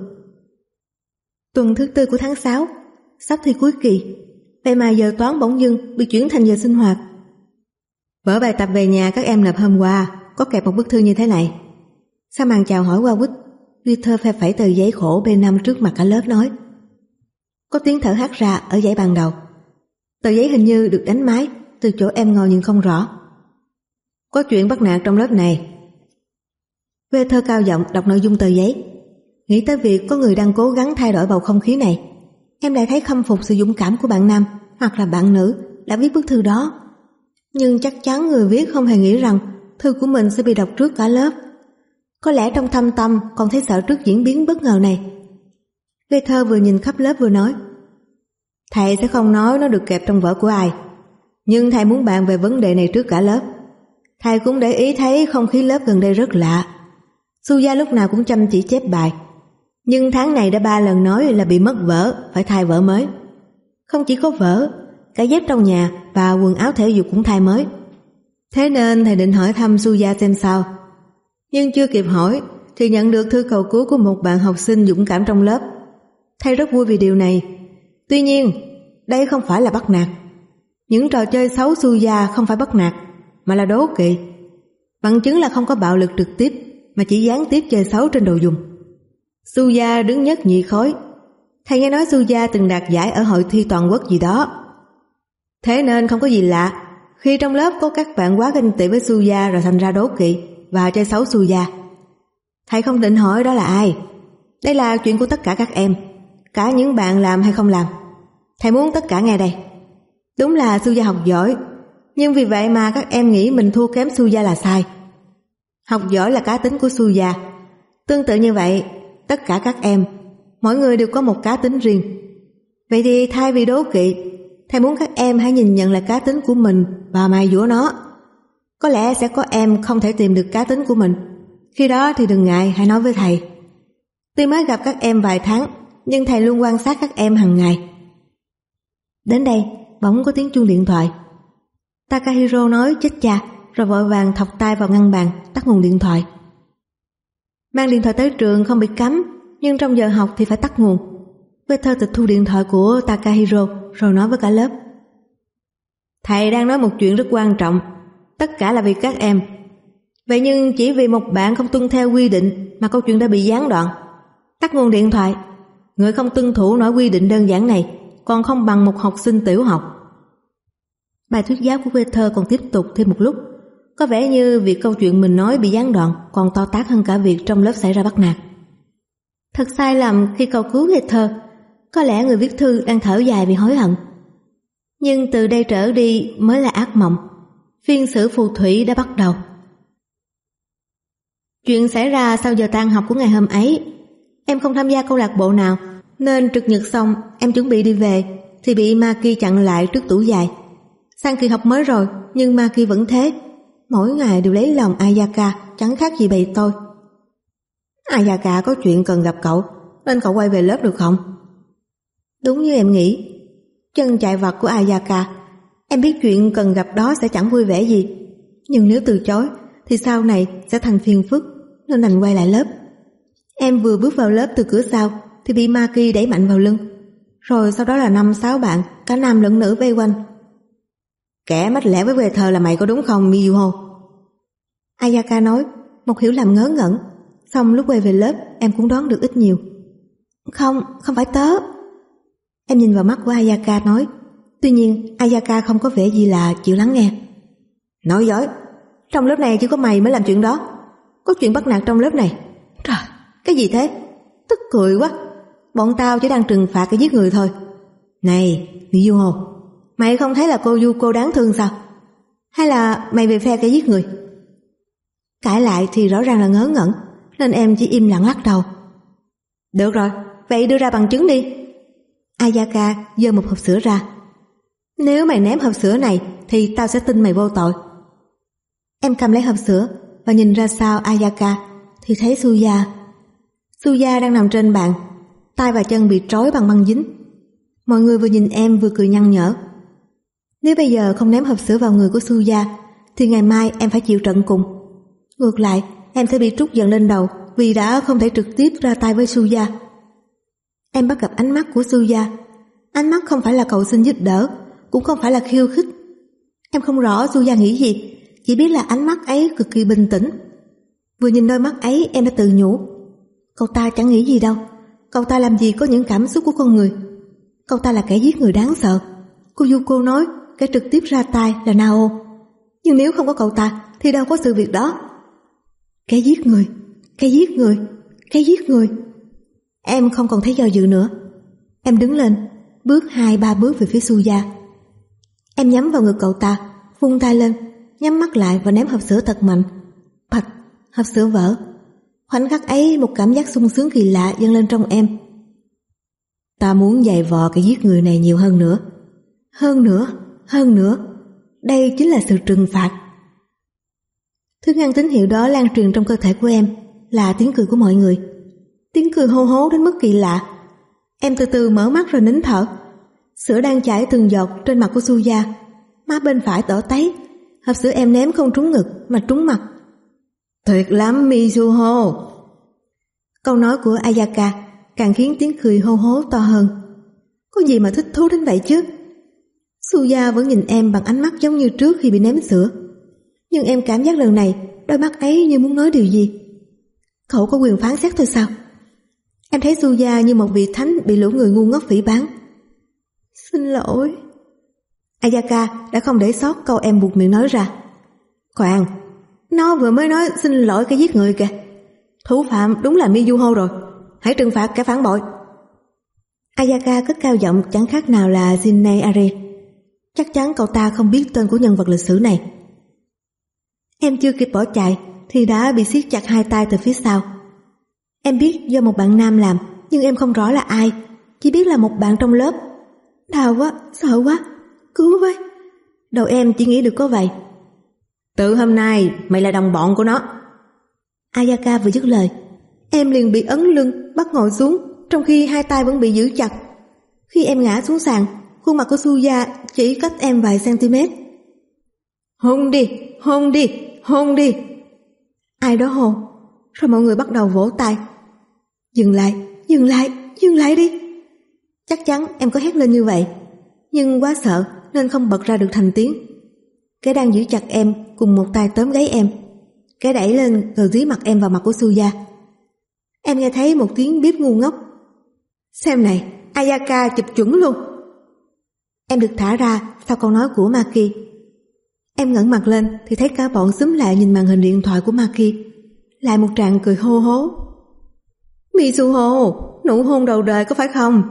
A: Tuần thứ 4 của tháng 6, sắp thi cuối kỳ, vậy mà giờ toán bỗng dưng bị chuyển thành giờ sinh hoạt. Vở bài tập về nhà các em nộp hôm qua có kẹp một bức thư như thế này. Sau màn chào hỏi qua quýt, Peter phe phẩy tờ giấy khổ B5 trước mặt cả lớp nói. Có tiếng thở hắt ra ở dãy bàn đầu. Tờ giấy hình như được đánh máy từ chỗ em ngồi nhưng không rõ. Có chuyện bắt nạt trong lớp này. Peter cao giọng đọc nội dung tờ giấy. Nghĩ tới việc có người đang cố gắng thay đổi bầu không khí này, em lại thấy khâm phục sự dũng cảm của bạn nam hoặc là bạn nữ đã viết bức thư đó. Nhưng chắc chắn người viết không hề nghĩ rằng thư của mình sẽ bị đọc trước cả lớp. Có lẽ trong thâm tâm còn thấy sợ trước diễn biến bất ngờ này. Peter vừa nhìn khắp lớp vừa nói. Thầy sẽ không nói nó được kẹp trong vở của ai, nhưng thầy muốn bàn về vấn đề này trước cả lớp. Thầy cũng để ý thấy không khí lớp gần đây rất lạ. Suya lúc nào cũng chăm chỉ chép bài, nhưng tháng này đã 3 lần nói là bị mất vở, phải thay vở mới. Không chỉ có vở, cả dép trong nhà và quần áo thể dục cũng thay mới. Thế nên thầy định hỏi thăm Suya xem sao. Nhưng chưa kịp hỏi thì nhận được thư cầu cứu của một bạn học sinh dũng cảm trong lớp. Thầy rất vui vì điều này. Tuy nhiên, đây không phải là bắt nạt. Những trò chơi xấu Suya không phải bắt nạt, mà là đố kỵ. Bằng chứng là không có bạo lực trực tiếp, mà chỉ gián tiếp chơi xấu trên đồ dùng. Suya đứng nhất nhì khối. Thầy nghe nói Suya từng đạt giải ở hội thi toàn quốc gì đó. Thế nên không có gì lạ khi trong lớp có các bạn quá ganh tị với Suya rồi thành ra đố kỵ và chơi xấu Suya. Thầy không định hỏi đó là ai. Đây là chuyện của tất cả các em, cả những bạn làm hay không làm. Thầy muốn tất cả nghe đây. Đúng là Suya học giỏi, nhưng vì vậy mà các em nghĩ mình thua kém Suya là sai. Học giỏi là cá tính của Suya. Tương tự như vậy, tất cả các em, mỗi người đều có một cá tính riêng. Vậy thì thay vì đố kỵ, thầy muốn các em hãy nhìn nhận lại cá tính của mình và mài dũa nó. Có lẽ sẽ có em không thể tìm được cá tính của mình. Khi đó thì đừng ngại, hãy nói với thầy. Tuy mới gặp các em vài tháng, nhưng thầy luôn quan sát các em hàng ngày. Đến đây, bỗng có tiếng chuông điện thoại. Takahiro nói chết cha, rồi vội vàng thọc tay vào ngăn bàn, tắt nguồn điện thoại. Mang điện thoại tới trường không bị cấm, nhưng trong giờ học thì phải tắt nguồn. Peter tịch thu điện thoại của Takahiro rồi nói với cả lớp. Thầy đang nói một chuyện rất quan trọng, tất cả là vì các em. Vậy nhưng chỉ vì một bạn không tuân theo quy định mà câu chuyện đã bị gián đoạn. Tắt nguồn điện thoại. Người không tuân thủ nói quy định đơn giản này còn không bằng một học sinh tiểu học. Bài thuyết giáo của Peter còn tiếp tục thêm một lúc. Có vẻ như việc câu chuyện mình nói bị gián đoạn còn to tát hơn cả việc trong lớp xảy ra bắt nạt. Thật sai lầm khi cầu cứu Peter. Có lẽ người viết thư đang thở dài vì hối hận. Nhưng từ đây trở đi mới là ác mộng. Phiên xử phù thủy đã bắt đầu. Chuyện xảy ra sau giờ tan học của ngày hôm ấy. Em không tham gia câu lạc bộ nào, nên trực nhật xong em chuẩn bị đi về thì bị Maki chặn lại trước tủ giày. Sang kỳ học mới rồi, nhưng Maki vẫn thế. Mỗi ngày đều lấy lòng Ayaka, chẳng khác gì bầy tôi. Ayaka có chuyện cần gặp cậu, nên cậu quay về lớp được không? Đúng như em nghĩ. Chân chạy vặt của Ayaka, em biết chuyện cần gặp đó sẽ chẳng vui vẻ gì. Nhưng nếu từ chối thì sau này sẽ thành phiền phức, nên đành quay lại lớp. Em vừa bước vào lớp từ cửa sau thì bị Maki đẩy mạnh vào lưng. Rồi sau đó là 5-6 bạn, cả nam lẫn nữ vây quanh. Kẻ mách lẻo với về thờ là mày có đúng không, Mizuho? Ayaka nói, một hiểu làm ngớ ngẩn. Xong lúc quay về lớp em cũng đoán được ít nhiều. Không phải tớ. Em nhìn vào mắt của Ayaka nói. Tuy nhiên Ayaka không có vẻ gì là chịu lắng nghe. Nói dối, trong lớp này chỉ có mày mới làm chuyện đó. Có chuyện bắt nạt trong lớp này. Trời, cái gì thế? Tức cười quá. Bọn tao chỉ đang trừng phạt cái giết người thôi. Này Mizuho, mày không thấy là cô Yuko đáng thương sao? Hay là mày về phe cái giết người? Cãi lại thì rõ ràng là ngớ ngẩn, nên em chỉ im lặng lắc đầu. Được rồi, vậy đưa ra bằng chứng đi. Ayaka giơ một hộp sữa ra. Nếu mày ném hộp sữa này thì tao sẽ tin mày vô tội. Em cầm lấy hộp sữa và nhìn ra sau Ayaka thì thấy Suya. Suya đang nằm trên bàn, tay và chân bị trói bằng băng dính. Mọi người vừa nhìn em vừa cười nhăn nhở. Nếu bây giờ không ném hộp sữa vào người của Suya thì ngày mai em phải chịu trận cùng. Ngược lại, em sẽ bị trút giận lên đầu vì đã không thể trực tiếp ra tay với Suya. Em bắt gặp ánh mắt của Suya. Ánh mắt không phải là cầu xin giúp đỡ, cũng không phải là khiêu khích. Em không rõ Suya nghĩ gì, chỉ biết là ánh mắt ấy cực kỳ bình tĩnh. Vừa nhìn đôi mắt ấy em đã tự nhủ, cậu ta chẳng nghĩ gì đâu. Cậu ta làm gì có những cảm xúc của con người. Cậu ta là kẻ giết người đáng sợ. Cô Yuko nói kẻ trực tiếp ra tay là Nao. Nhưng nếu không có cậu ta thì đâu có sự việc đó. Kẻ giết người, kẻ giết người, kẻ giết người. Em không còn thấy do dự nữa. Em đứng lên, bước 2-3 bước về phía Suya. Em nhắm vào ngực cậu ta, vung tay lên, nhắm mắt lại và ném hộp sữa thật mạnh. Phạch, hộp sữa vỡ. Khoảnh khắc ấy một cảm giác sung sướng kỳ lạ dâng lên trong em. Ta muốn giày vò cái giết người này nhiều hơn nữa. Hơn nữa. Đây chính là sự trừng phạt. Thứ ngăn tín hiệu đó lan truyền trong cơ thể của em là tiếng cười của mọi người. Tiếng cười hô hố đến mức kỳ lạ. Em từ từ mở mắt rồi nín thở. Sữa đang chảy từng giọt trên mặt của Suya. Má bên phải đỏ tấy. Hộp sữa em ném không trúng ngực mà trúng mặt. Tuyệt lắm Mizuho. Câu nói của Ayaka càng khiến tiếng cười hô hố to hơn. Có gì mà thích thú đến vậy chứ? Suya vẫn nhìn em bằng ánh mắt giống như trước khi bị ném sữa. Nhưng em cảm giác lần này đôi mắt ấy như muốn nói điều gì. Cậu có quyền phán xét thôi sao? Em thấy Suya như một vị thánh bị lũ người ngu ngốc phỉ báng. Xin lỗi. Ayaka đã không để sót câu em buộc miệng nói ra. Khoan, nó vừa mới nói xin lỗi cái giết người kìa. Thủ phạm đúng là Mizuho rồi. Hãy trừng phạt kẻ phản bội. Ayaka cất cao giọng chẳng khác nào là Shinei Ari. Chắc chắn cậu ta không biết tên của nhân vật lịch sử này. Em chưa kịp bỏ chạy thì đã bị siết chặt hai tay từ phía sau. Em biết do một bạn nam làm, nhưng em không rõ là ai, chỉ biết là một bạn trong lớp. Đau quá, sợ quá, cứu với. Đầu em chỉ nghĩ được có vậy. Từ hôm nay mày là đồng bọn của nó. Ayaka vừa dứt lời, em liền bị ấn lưng bắt ngồi xuống, trong khi hai tay vẫn bị giữ chặt. Khi em ngã xuống sàn, khuôn mặt của Suya chỉ cách em vài cm. Hôn đi, hôn đi, hôn đi. Ai đó hô, rồi mọi người bắt đầu vỗ tay. Dừng lại, dừng lại, dừng lại đi. Chắc chắn em có hét lên như vậy, nhưng quá sợ nên không bật ra được thành tiếng. Cái đang giữ chặt em cùng một tay tóm gáy em, cái đẩy lên rồi dí mặt em vào mặt của Suya. Em nghe thấy một tiếng bíp ngu ngốc. Xem này, Ayaka chụp chuẩn luôn. Em được thả ra sau câu nói của Maki. Em ngẩng mặt lên thì thấy cả bọn xúm lại nhìn màn hình điện thoại của Maki. Lại một tràng cười hô hố. Mizuho, nụ hôn đầu đời có phải không?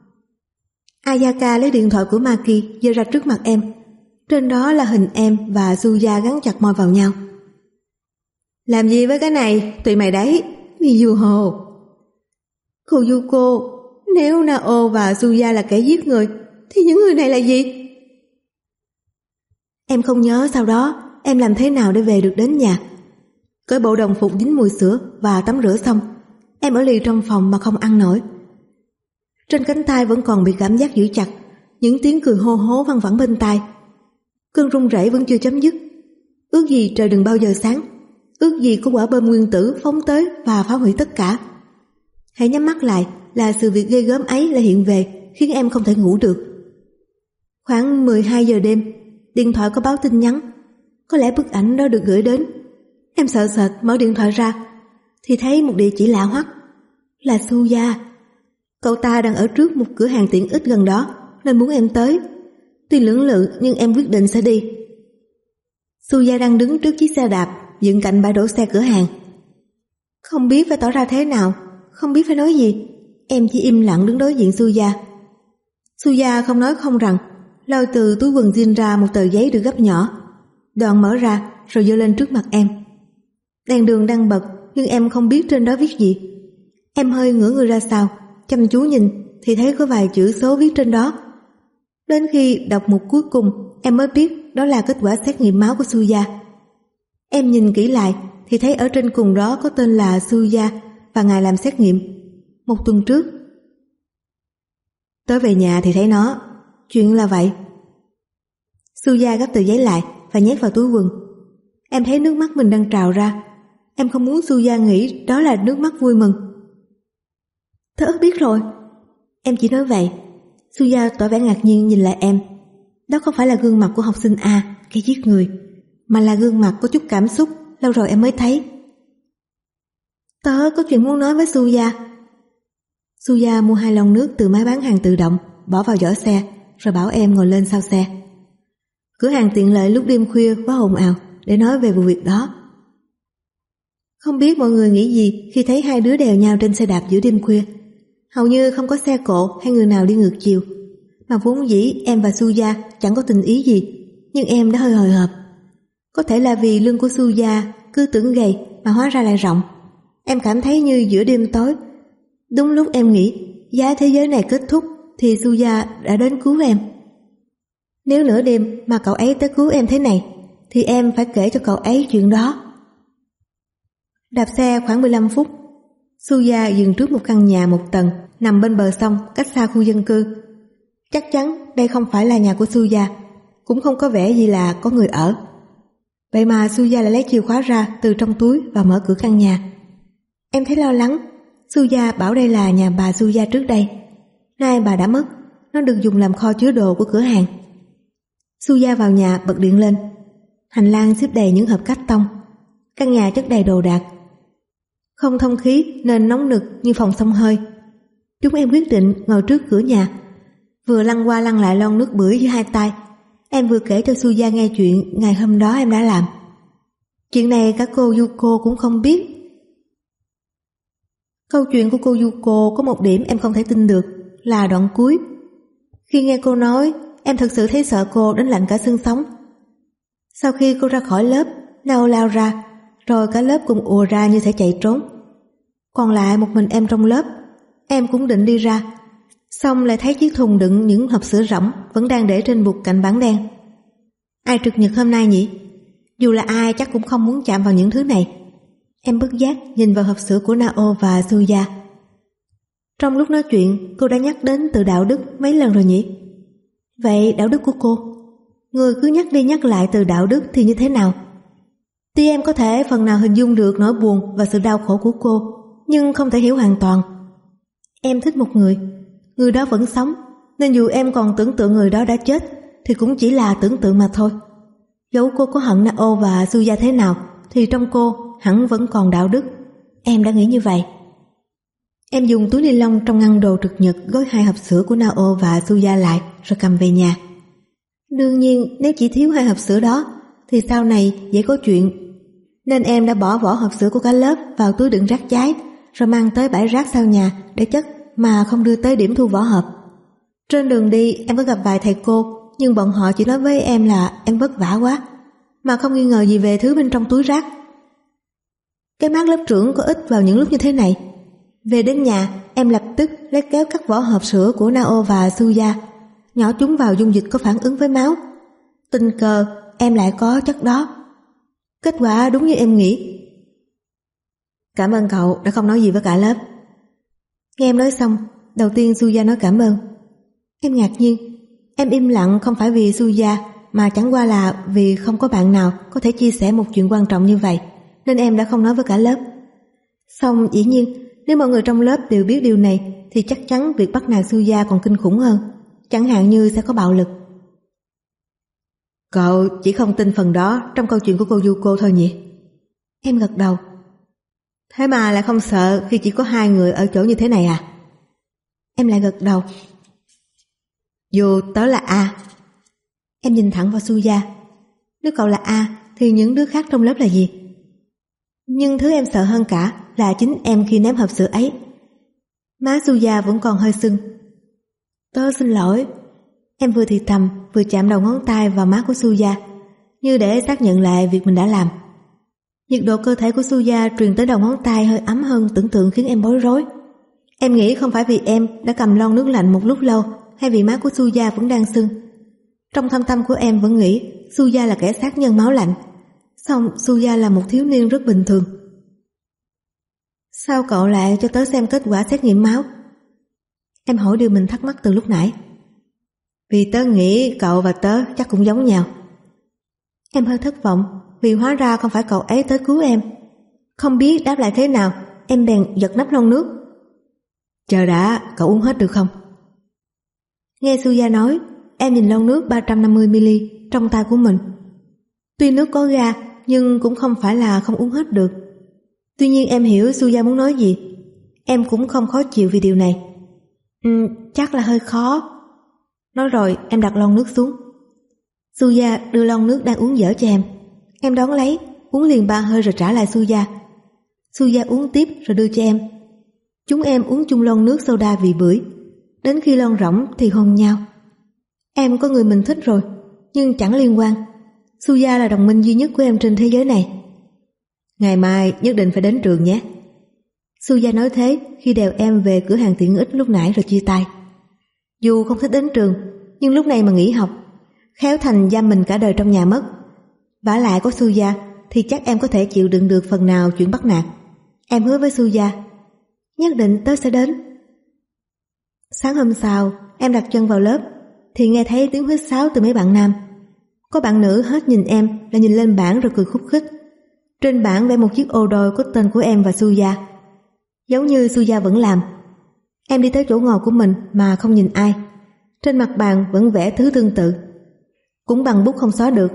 A: Ayaka lấy điện thoại của Maki giơ ra trước mặt em. Trên đó là hình em và Suya gắn chặt môi vào nhau. Làm gì với cái này tùy mày đấy, Mizuho. Cô Yuko, nếu Nao và Suya là kẻ giết người thì những người này là gì? Em không nhớ sau đó em làm thế nào để về được đến nhà. Cởi bộ đồng phục dính mùi sữa và tắm rửa xong, em ở lì trong phòng mà không ăn nổi. Trên cánh tay vẫn còn bị cảm giác giữ chặt, những tiếng cười hô hố văng vẳng bên tai. Cơn run rẩy vẫn chưa chấm dứt. Ước gì trời đừng bao giờ sáng, ước gì có quả bom nguyên tử phóng tới và phá hủy tất cả. Hãy nhắm mắt lại là sự việc ghê gớm ấy lại hiện về, khiến em không thể ngủ được. Khoảng 12 giờ đêm, điện thoại có báo tin nhắn. Có lẽ bức ảnh đó được gửi đến. Em sợ sệt mở điện thoại ra thì thấy một địa chỉ lạ hoắc. Là Suya. Cậu ta đang ở trước một cửa hàng tiện ích gần đó nên muốn em tới. Tuy lưỡng lự nhưng em quyết định sẽ đi. Suya đang đứng trước chiếc xe đạp dựng cạnh bãi đổ xe cửa hàng. Không biết phải tỏ ra thế nào, không biết phải nói gì, em chỉ im lặng đứng đối diện Suya. Suya không nói không rằng, lôi từ túi quần jean ra một tờ giấy được gấp nhỏ, đoạn mở ra rồi giơ lên trước mặt em. Đèn đường đang bật nhưng em không biết trên đó viết gì. Em hơi ngửa người ra sau, chăm chú nhìn thì thấy có vài chữ số viết trên đó. Đến khi đọc một cuối cùng, em mới biết đó là kết quả xét nghiệm máu của Suya. Em nhìn kỹ lại thì thấy ở trên cùng đó có tên là Suya và ngày làm xét nghiệm, 1 tuần trước. Tới về nhà thì thấy nó. Chuyện là vậy. Suya gấp tờ giấy lại và nhét vào túi quần. Em thấy nước mắt mình đang trào ra. Em không muốn Suya nghĩ đó là nước mắt vui mừng. Tớ biết rồi. Em chỉ nói vậy. Suya tỏ vẻ ngạc nhiên nhìn lại em. Đó không phải là gương mặt của học sinh A, kẻ giết người, mà là gương mặt có chút cảm xúc lâu rồi em mới thấy. Tớ có chuyện muốn nói với Suya. Suya mua 2 lon nước từ máy bán hàng tự động, bỏ vào giỏ xe, rồi bảo em ngồi lên sau xe. Cửa hàng tiện lợi lúc đêm khuya quá ồn ào để nói về vụ việc đó. Không biết mọi người nghĩ gì khi thấy 2 đứa đèo nhau trên xe đạp giữa đêm khuya. Hầu như không có xe cộ hay người nào đi ngược chiều, mà vốn dĩ em và Suya chẳng có tình ý gì, nhưng em đã hơi hồi hộp. Có thể là vì lưng của Suya cứ tưởng gầy mà hóa ra lại rộng. Em cảm thấy như giữa đêm tối. Đúng lúc em nghĩ giá thế giới này kết thúc thì Suya đã đến cứu em. Nếu nửa đêm mà cậu ấy tới cứu em thế này thì em phải kể cho cậu ấy chuyện đó. Đạp xe khoảng 15 phút, Suya dừng trước một căn nhà 1 tầng nằm bên bờ sông cách xa khu dân cư. Chắc chắn đây không phải là nhà của Suya, cũng không có vẻ gì là có người ở. Vậy mà Suya lại lấy chìa khóa ra từ trong túi và mở cửa căn nhà. Em thấy lo lắng. Suya bảo đây là nhà bà Suya trước đây. Nay bà đã mất, nó được dùng làm kho chứa đồ của cửa hàng. Suya vào nhà bật điện lên. Hành lang xếp đầy những hộp cát tông. Căn nhà chất đầy đồ đạc. Không thông khí nên nóng nực như phòng xông hơi. Chúng em quyết định ngồi trước cửa nhà, vừa lăn qua lăn lại lon nước bưởi với 2 tay. Em vừa kể cho Suya nghe chuyện ngày hôm đó em đã làm. Chuyện này cả cô Yuko cũng không biết. Câu chuyện của cô Yuko có một điểm em không thể tin được là đoạn cuối. Khi nghe cô nói, em thật sự thấy sợ cô đến lạnh cả xương sống. Sau khi cô ra khỏi lớp, Nao lao ra, rồi cả lớp cùng ùa ra như thể chạy trốn. Còn lại một mình em trong lớp. Em cũng định đi ra, xong lại thấy chiếc thùng đựng những hộp sữa rỗng vẫn đang để trên bục cạnh bảng đen. Ai trực nhật hôm nay nhỉ? Dù là ai chắc cũng không muốn chạm vào những thứ này. Em bất giác nhìn vào hộp sữa của Nao và Suya. Trong lúc nói chuyện, cô đã nhắc đến từ đạo đức mấy lần rồi nhỉ? Vậy đạo đức của cô? Người cứ nhắc đi nhắc lại từ đạo đức thì như thế nào? Tuy em có thể phần nào hình dung được nỗi buồn và sự đau khổ của cô, nhưng không thể hiểu hoàn toàn. Em thích một người đó vẫn sống, nên dù em còn tưởng tượng người đó đã chết thì cũng chỉ là tưởng tượng mà thôi. Dẫu cô có hận Nao và Suya thế nào thì trong cô hẳn vẫn còn đạo đức. Em đã nghĩ như vậy. Em dùng túi ni lông trong ngăn đồ trực nhật gói 2 hộp sữa của Nao và Suya lại rồi cầm về nhà. Đương nhiên nếu chỉ thiếu 2 hộp sữa đó thì sau này dễ có chuyện, nên em đã bỏ vỏ hộp sữa của cả lớp vào túi đựng rác cháy rồi mang tới bãi rác sau nhà để chất mà không đưa tới điểm thu vỏ hộp. Trên đường đi em có gặp vài thầy cô, nhưng bọn họ chỉ nói với em là em vất vả quá, mà không nghi ngờ gì về thứ bên trong túi rác. Cái mác lớp trưởng có ích vào những lúc như thế này. Về đến nhà, em lập tức lấy kéo cắt vỏ hộp sữa của Nao và Suya, nhỏ chúng vào dung dịch có phản ứng với máu. Tình cờ em lại có chất đó. Kết quả đúng như em nghĩ. Cảm ơn cậu đã không nói gì với cả lớp. Nghe em nói xong, đầu tiên Suya nói cảm ơn. Em ngạc nhiên. Em im lặng không phải vì Suya mà chẳng qua là vì không có bạn nào có thể chia sẻ một chuyện quan trọng như vậy, nên em đã không nói với cả lớp. Xong dĩ nhiên, nếu mọi người trong lớp đều biết điều này thì chắc chắn việc bắt nạt Suya còn kinh khủng hơn, chẳng hạn như sẽ có bạo lực. Cậu chỉ không tin phần đó trong câu chuyện của cô Yuko thôi nhỉ? Em gật đầu. Thế mà lại không sợ khi chỉ có 2 người ở chỗ như thế này à? Em lại gật đầu. Dù tớ là A. Em nhìn thẳng vào Suya. Nếu cậu là A thì những đứa khác trong lớp là gì? Nhưng thứ em sợ hơn cả là chính em khi ném hộp sữa ấy. Má Suya vẫn còn hơi sưng. Tớ xin lỗi. Em vừa thì thầm vừa chạm đầu ngón tay vào má của Suya, như để xác nhận lại việc mình đã làm. Nhiệt độ cơ thể của Suya truyền tới đầu ngón tay hơi ấm hơn tưởng tượng khiến em bối rối. Em nghĩ không phải vì em đã cầm lon nước lạnh một lúc lâu, hay vì má của Suya vẫn đang sưng. Trong thâm tâm của em vẫn nghĩ Suya là kẻ sát nhân máu lạnh, song Suya là một thiếu niên rất bình thường. Sao cậu lại cho tớ xem kết quả xét nghiệm máu? Em hỏi điều mình thắc mắc từ lúc nãy. Vì tớ nghĩ cậu và tớ chắc cũng giống nhau. Em hơi thất vọng vì hóa ra không phải cậu ấy tới cứu em. Không biết đáp lại thế nào, em bèn giật nắp lon nước. Chờ đã, cậu uống hết được không? Nghe Suya nói, em nhìn lon nước 350ml trong tay của mình. Tuy nước có ga nhưng cũng không phải là không uống hết được. Tuy nhiên em hiểu Suya muốn nói gì. Em cũng không khó chịu vì điều này. Chắc là hơi khó. Nói rồi em đặt lon nước xuống. Suya đưa lon nước đang uống dở cho em. Em đón lấy, uống liền 3 hơi rồi trả lại Suya. Suya uống tiếp rồi đưa cho em. Chúng em uống chung lon nước soda vì bưởi. Đến khi lon rỗng thì hôn nhau. Em có người mình thích rồi, nhưng chẳng liên quan. Suya là đồng minh duy nhất của em trên thế giới này. Ngày mai nhất định phải đến trường nhé. Suya nói thế khi đèo em về cửa hàng tiện ích lúc nãy rồi chia tay. Dù không thích đến trường, nhưng lúc này mà nghỉ học, khéo thành giam mình cả đời trong nhà mất. Vả lại có Suya thì chắc em có thể chịu đựng được phần nào chuyện bắt nạt. Em hứa với Suya, nhất định tớ sẽ đến. Sáng hôm sau, em đặt chân vào lớp thì nghe thấy tiếng huýt sáo từ mấy bạn nam. Có bạn nữ hết nhìn em là nhìn lên bảng rồi cười khúc khích. Trên bảng vẽ một chiếc ô đôi có tên của em và Suya, giống như Suya vẫn làm. Em đi tới chỗ ngồi của mình mà không nhìn ai. Trên mặt bàn vẫn vẽ thứ tương tự, cũng bằng bút không xóa được.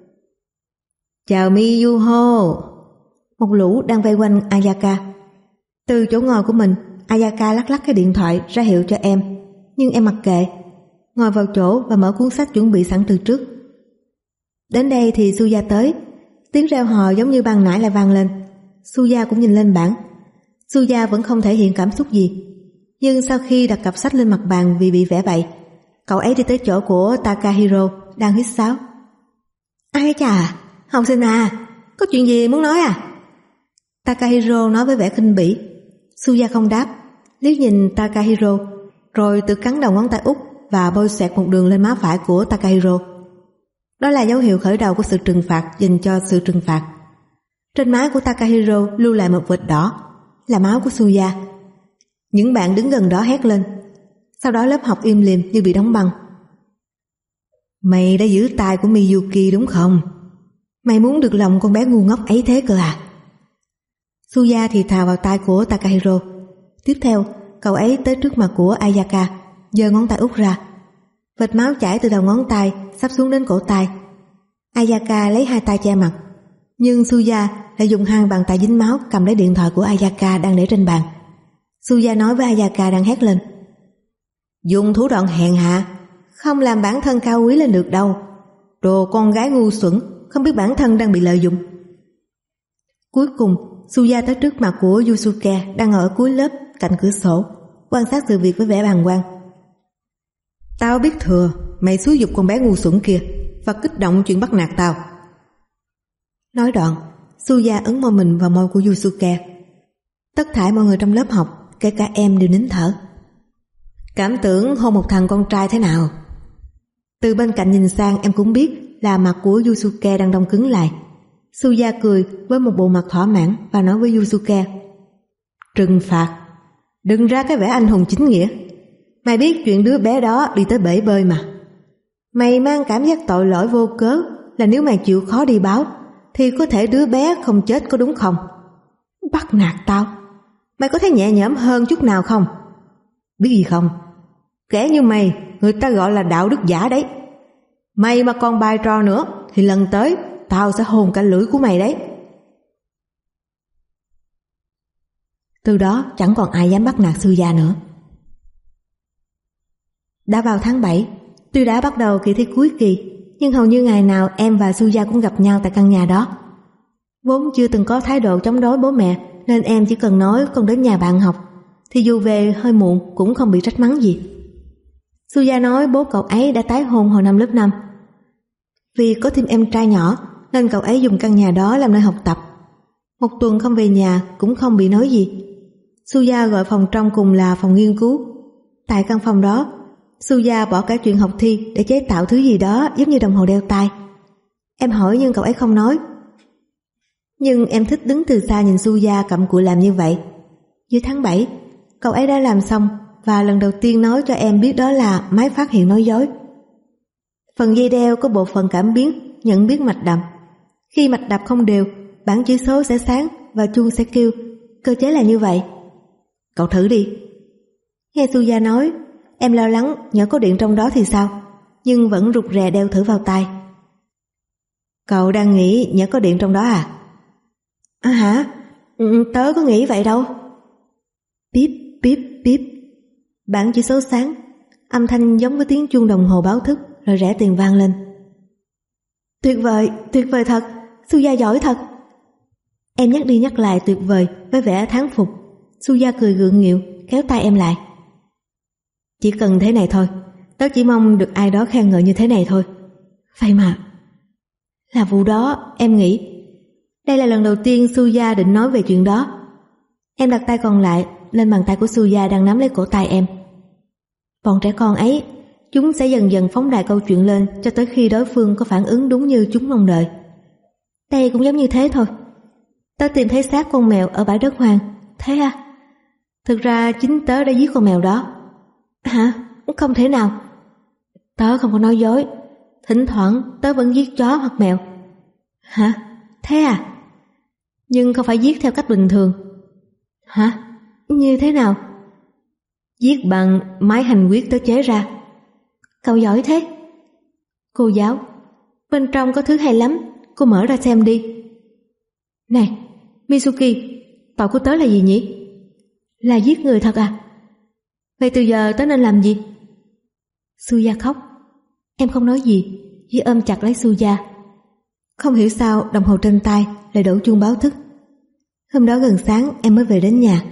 A: Chào Miyuho. Một lũ đang vây quanh Ayaka. Từ chỗ ngồi của mình, Ayaka lắc lắc cái điện thoại ra hiệu cho em, nhưng em mặc kệ, ngồi vào chỗ và mở cuốn sách chuẩn bị sẵn từ trước. Đến đây thì Suya tới. Tiếng reo hò giống như ban nãy lại vang lên. Suya cũng nhìn lên bảng. Suya vẫn không thể hiện cảm xúc gì, nhưng sau khi đặt cặp sách lên mặt bàn vì bị vẽ bậy, cậu ấy đi tới chỗ của Takahiro đang huýt sáo. Ai chà, học sinh à, có chuyện gì muốn nói à? Takahiro nói với vẻ khinh bỉ. Suya không đáp, liếc nhìn Takahiro, rồi tự cắn đầu ngón tay út và bôi xoẹt một đường lên má phải của Takahiro. Đó là dấu hiệu khởi đầu của sự trừng phạt dành cho sự trừng phạt. Trên má của Takahiro lưu lại một vệt đỏ, là máu của Suya. Những bạn đứng gần đó hét lên. Sau đó lớp học im lìm như bị đóng băng. Mày đã giữ tay của Miyuki đúng không? Mày muốn được lòng con bé ngu ngốc ấy thế cơ à? Suya thì thào vào tai của Takahiro. Tiếp theo, cậu ấy tới trước mặt của Ayaka, giơ ngón tay út ra. Vệt máu chảy từ đầu ngón tay sắp xuống đến cổ tay. Ayaka lấy 2 tay che mặt, nhưng Suya lại dùng 2 bàn tay dính máu cầm lấy điện thoại của Ayaka đang để trên bàn. Suya nói với Ayaka đang hét lên. Dùng thủ đoạn hèn hạ, không làm bản thân cao quý lên được đâu. Đồ con gái ngu xuẩn, không biết bản thân đang bị lợi dụng. Cuối cùng, Suya tới trước mặt của Yusuke đang ở cuối lớp cạnh cửa sổ, quan sát sự việc với vẻ bàng hoàng. Tao biết thừa, mày xúi giục con bé ngu xuẩn kia và kích động chuyện bắt nạt tao. Nói đoạn, Suya ấn môi mình vào môi của Yusuke. Tất thảy mọi người trong lớp học, kể cả em, đều nín thở. Cảm tưởng hôn một thằng con trai thế nào? Từ bên cạnh nhìn sang em cũng biết là mặt của Yusuke đang đông cứng lại. Suya cười với một bộ mặt thỏa mãn và nói với Yusuke. Trừng phạt? Đừng ra cái vẻ anh hùng chính nghĩa. Mày biết chuyện đứa bé đó đi tới bể bơi mà. Mày mang cảm giác tội lỗi vô cớ là nếu mày chịu khó đi báo thì có thể đứa bé không chết có đúng không? Bắt nạt tao, mày có thấy nhẹ nhõm hơn chút nào không? Biết gì không? Kẻ như mày người ta gọi là đạo đức giả đấy. Mày mà còn bài trò nữa thì lần tới tao sẽ hôn cả lưỡi của mày đấy. Từ đó chẳng còn ai dám bắt nạt Suya nữa. Đã vào tháng 7, tuy đã bắt đầu kỳ thi cuối kỳ, nhưng hầu như ngày nào em và Suya cũng gặp nhau tại căn nhà đó. Vốn chưa từng có thái độ chống đối bố mẹ, nên em chỉ cần nói con đến nhà bạn học, thì dù về hơi muộn cũng không bị trách mắng gì. Suya nói bố cậu ấy đã tái hôn hồi năm lớp 5. Vì có thêm em trai nhỏ nên cậu ấy dùng căn nhà đó làm nơi học tập. Một tuần không về nhà cũng không bị nói gì. Suya gọi phòng trong cùng là phòng nghiên cứu. Tại căn phòng đó, Suya bỏ cả chuyện học thi để chế tạo thứ gì đó giống như đồng hồ đeo tay. Em hỏi nhưng cậu ấy không nói. Nhưng em thích đứng từ xa nhìn Suya cặm cụi làm như vậy. Giữa tháng 7, cậu ấy đã làm xong và lần đầu tiên nói cho em biết đó là máy phát hiện nói dối. Phần dây đeo có bộ phận cảm biến nhận biết mạch đập. Khi mạch đập không đều, bảng chữ số sẽ sáng và chuông sẽ kêu. Cơ chế là như vậy. Cậu thử đi. Nghe Suya nói, em lo lắng nhỡ có điện trong đó thì sao, nhưng vẫn rụt rè đeo thử vào tai. Cậu đang nghĩ nhỡ có điện trong đó à? À hả? Tớ có nghĩ vậy đâu. Bíp bíp bíp. Bảng chữ số sáng, âm thanh giống với tiếng chuông đồng hồ báo thức rồi rẽ tiền vang lên. Tuyệt vời thật, Suya giỏi thật. Em nhắc đi nhắc lại tuyệt vời với vẻ thán phục. Suya cười gượng nghịu kéo tay em lại. Chỉ cần thế này thôi, tớ chỉ mong được ai đó khen ngợi như thế này thôi. Vậy mà là vụ đó, em nghĩ. Đây là lần đầu tiên Suya định nói về chuyện đó. Em đặt tay còn lại lên bàn tay của Suya đang nắm lấy cổ tay em. Bọn trẻ con ấy, chúng sẽ dần dần phóng đại câu chuyện lên cho tới khi đối phương có phản ứng đúng như chúng mong đợi. Đây cũng giống như thế thôi. Tớ tìm thấy xác con mèo ở bãi đất hoang. Thế à? Thực ra chính tớ đã giết con mèo đó. Hả? Không thể nào. Tớ không có nói dối. Thỉnh thoảng tớ vẫn giết chó hoặc mèo. Hả? Thế à? Nhưng không phải giết theo cách bình thường. Hả? Như thế nào? Giết bằng máy hành quyết tớ chế ra. Cậu giỏi thế. Cô giáo, bên trong có thứ hay lắm, cô mở ra xem đi. Này, Mitsuki, tội của tớ là gì nhỉ? Là giết người thật à? Vậy từ giờ tớ nên làm gì? Suya khóc. Em không nói gì, chỉ ôm chặt lấy Suya. Không hiểu sao đồng hồ trên tay lại đổ chuông báo thức. Hôm đó gần sáng em mới về đến nhà.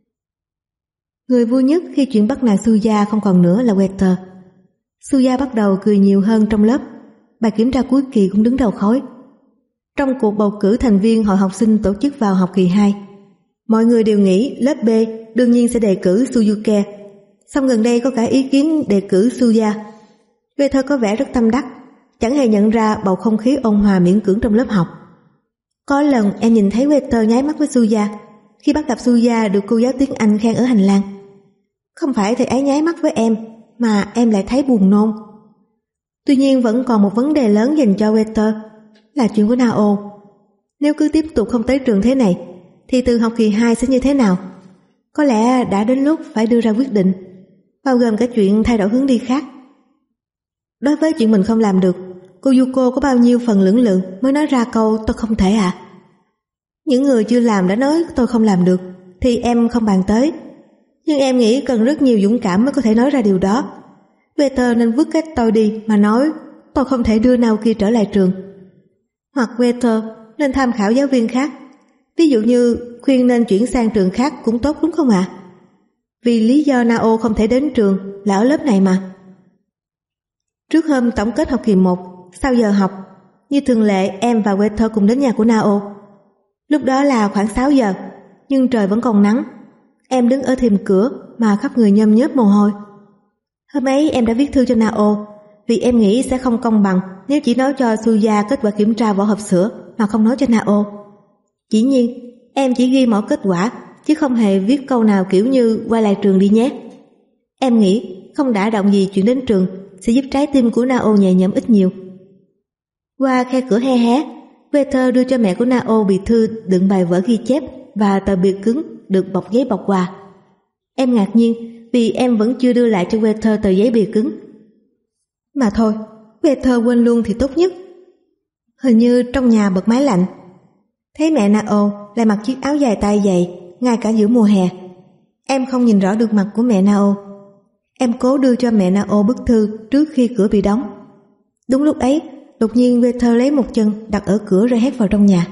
A: Người vui nhất khi chuyện bắt nạt Suya không còn nữa là Wetter. Suya bắt đầu cười nhiều hơn trong lớp. Bài kiểm tra cuối kỳ cũng đứng đầu khối. Trong cuộc bầu cử thành viên hội học sinh tổ chức vào học kỳ 2, mọi người đều nghĩ lớp B đương nhiên sẽ đề cử Suyuke. Song gần đây có cả ý kiến đề cử Suya. Wetter có vẻ rất tâm đắc, chẳng hề nhận ra bầu không khí ôn hòa miễn cưỡng trong lớp học. Có lần em nhìn thấy Wetter nháy mắt với Suya khi bắt gặp Suya được cô giáo tiếng Anh khen ở hành lang. Không phải thầy ấy nháy mắt với em, mà em lại thấy buồn nôn. Tuy nhiên vẫn còn một vấn đề lớn dành cho Wetter, là chuyện của Nao. Nếu cứ tiếp tục không tới trường thế này, thì từ học kỳ 2 sẽ như thế nào? Có lẽ đã đến lúc phải đưa ra quyết định, bao gồm cả chuyện thay đổi hướng đi khác. Đối với chuyện mình không làm được, cô Yuko có bao nhiêu phần lưỡng lự mới nói ra câu tôi không thể à? Những người chưa làm đã nói tôi không làm được thì em không bàn tới. Nhưng em nghĩ cần rất nhiều dũng cảm mới có thể nói ra điều đó. Wetter nên vứt cái tôi đi mà nói tôi không thể đưa Naoki trở lại trường. Hoặc Wetter nên tham khảo giáo viên khác. Ví dụ như khuyên nên chuyển sang trường khác cũng tốt đúng không ạ? Vì lý do Nao không thể đến trường là ở lớp này mà. Trước hôm tổng kết học kỳ 1, sau giờ học, như thường lệ em và Wetter cùng đến nhà của Nao. Lúc đó là khoảng 6 giờ, nhưng trời vẫn còn nắng. Em đứng ở thềm cửa mà khắp người nhơm nhớp mồ hôi. Hôm ấy em đã viết thư cho Nao, vì em nghĩ sẽ không công bằng nếu chỉ nói cho Suya kết quả kiểm tra vỏ hộp sữa mà không nói cho Nao. Dĩ nhiên, em chỉ ghi mẫu kết quả, chứ không hề viết câu nào kiểu như quay lại trường đi nhé. Em nghĩ không đả động gì chuyện đến trường sẽ giúp trái tim của Nao nhẹ nhõm ít nhiều. Qua khe cửa hé hé, Peter đưa cho mẹ của Nao bìa thư đựng bài vở ghi chép và tờ bìa cứng được bọc giấy bọc quà. Em ngạc nhiên vì em vẫn chưa đưa lại cho Peter tờ giấy bìa cứng. Mà thôi, Peter quên luôn thì tốt nhất. Hình như trong nhà bật máy lạnh. Thấy mẹ Nao lại mặc chiếc áo dài tay dày ngay cả giữa mùa hè. Em không nhìn rõ được mặt của mẹ Nao. Em cố đưa cho mẹ Nao bức thư trước khi cửa bị đóng. Đúng lúc ấy, đột nhiên Peter lấy một chân đặt ở cửa rồi hét vào trong nhà.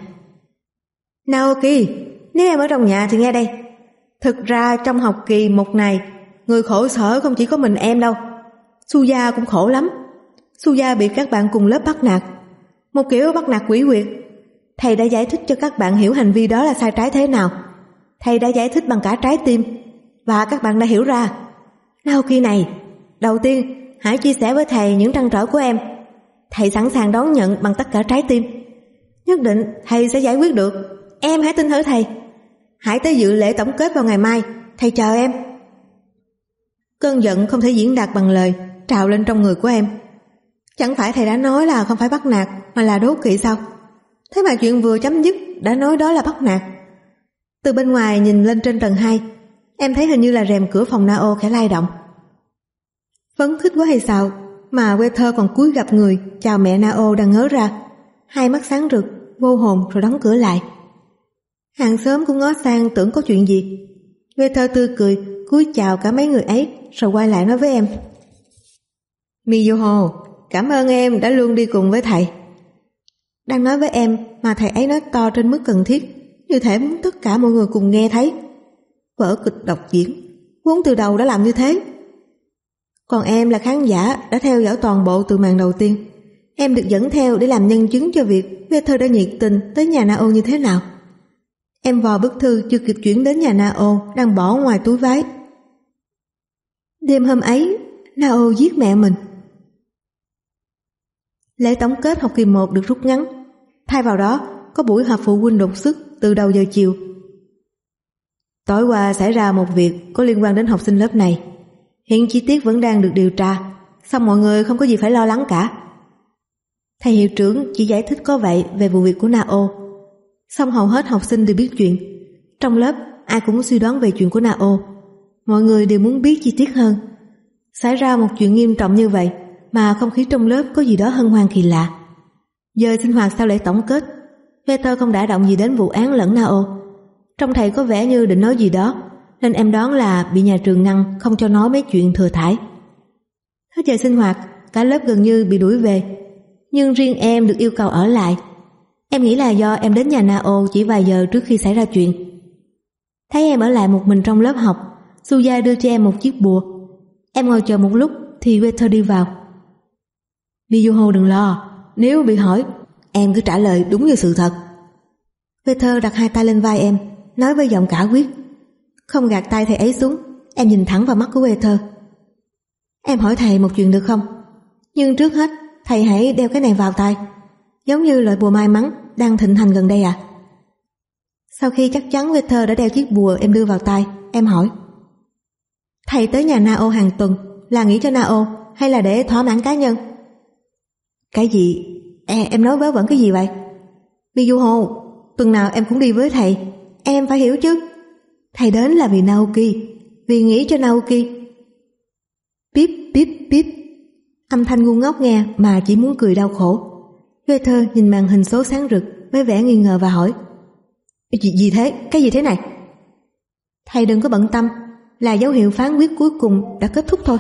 A: Naoki, nếu em ở trong nhà thì nghe đây. Thực ra trong học kỳ 1 này, người khổ sở không chỉ có mình em đâu. Suya cũng khổ lắm. Suya bị các bạn cùng lớp bắt nạt. Một kiểu bắt nạt quỷ quyệt. Thầy đã giải thích cho các bạn hiểu hành vi đó là sai trái thế nào. Thầy đã giải thích bằng cả trái tim và các bạn đã hiểu ra. Naoki này, đầu tiên hãy chia sẻ với thầy những trăn trở của em. Thầy sẵn sàng đón nhận bằng tất cả trái tim. Nhất định thầy sẽ giải quyết được. Em hãy tin ở thầy. Hãy tới dự lễ tổng kết vào ngày mai. Thầy chờ em. Cơn giận không thể diễn đạt bằng lời trào lên trong người của em. Chẳng phải thầy đã nói là không phải bắt nạt mà là đố kỵ sao? Thế mà chuyện vừa chấm dứt đã nói đó là bắt nạt. Từ bên ngoài nhìn lên trên tầng 2, em thấy hình như là rèm cửa phòng Nao khẽ lay động. Phấn khích quá hay sao mà Peter còn cúi gặp người chào mẹ Nao đang ngớ ra, hai mắt sáng rực, vô hồn rồi đóng cửa lại. Hàng xóm cũng ngó sang tưởng có chuyện gì. Peter tươi cười cúi chào cả mấy người ấy rồi quay lại nói với em. Mizuho, cảm ơn em đã luôn đi cùng với thầy. Đang nói với em mà thầy ấy nói to trên mức cần thiết, như thể muốn tất cả mọi người cùng nghe thấy. Vở kịch độc diễn, vốn từ đầu đã làm như thế. Còn em là khán giả đã theo dõi toàn bộ từ màn đầu tiên. Em được dẫn theo để làm nhân chứng cho việc Peter đã nhiệt tình tới nhà Nao như thế nào. Em vò bức thư chưa kịp chuyển đến nhà Nao đang bỏ ngoài túi váy. Đêm hôm ấy, Nao giết mẹ mình. Lễ tổng kết học kỳ 1 được rút ngắn. Thay vào đó, có buổi họp phụ huynh đột xuất từ đầu giờ chiều. Tối qua xảy ra một việc có liên quan đến học sinh lớp này. Hiện chi tiết vẫn đang được điều tra, song mọi người không có gì phải lo lắng cả. Thầy hiệu trưởng chỉ giải thích có vậy về vụ việc của Nao. Song hầu hết học sinh đều biết chuyện. Trong lớp ai cũng suy đoán về chuyện của Nao. Mọi người đều muốn biết chi tiết hơn. Xảy ra một chuyện nghiêm trọng như vậy mà không khí trong lớp có gì đó hân hoan kỳ lạ. Giờ sinh hoạt sau lễ tổng kết, Peter không đả động gì đến vụ án lẫn Nao. Trong thầy có vẻ như định nói gì đó, nên em đoán là bị nhà trường ngăn không cho nói mấy chuyện thừa thãi. Hết giờ sinh hoạt, cả lớp gần như bị đuổi về, nhưng riêng em được yêu cầu ở lại. Em nghĩ là do em đến nhà Nao chỉ vài giờ trước khi xảy ra chuyện. Thấy em ở lại một mình trong lớp học, Suya đưa cho em một chiếc bùa. Em ngồi chờ một lúc thì Peter đi vào. Mizuho đừng lo, nếu bị hỏi, em cứ trả lời đúng như sự thật. Peter đặt hai tay lên vai em, nói với giọng cả quyết. Không gạt tay thầy ấy xuống, em nhìn thẳng vào mắt của Peter. Em hỏi thầy một chuyện được không? Nhưng trước hết, thầy hãy đeo cái này vào tay, giống như loại bùa may mắn đang thịnh hành gần đây à? Sau khi chắc chắn Peter đã đeo chiếc bùa em đưa vào tay, em hỏi. Thầy tới nhà Nao hàng tuần là nghĩ cho Nao hay là để thỏa mãn cá nhân? Cái gì? Em nói vớ vẩn cái gì vậy? Mizuho, tuần nào em cũng đi với thầy, em phải hiểu chứ. Thầy đến là vì Naoki, vì nghĩ cho Naoki. Bíp bíp bíp. Âm thanh ngu ngốc nghe mà chỉ muốn cười đau khổ. Peter nhìn màn hình số sáng rực với vẻ nghi ngờ và hỏi. Gì thế? Cái gì thế này? Thầy đừng có bận tâm, là dấu hiệu phán quyết cuối cùng đã kết thúc thôi.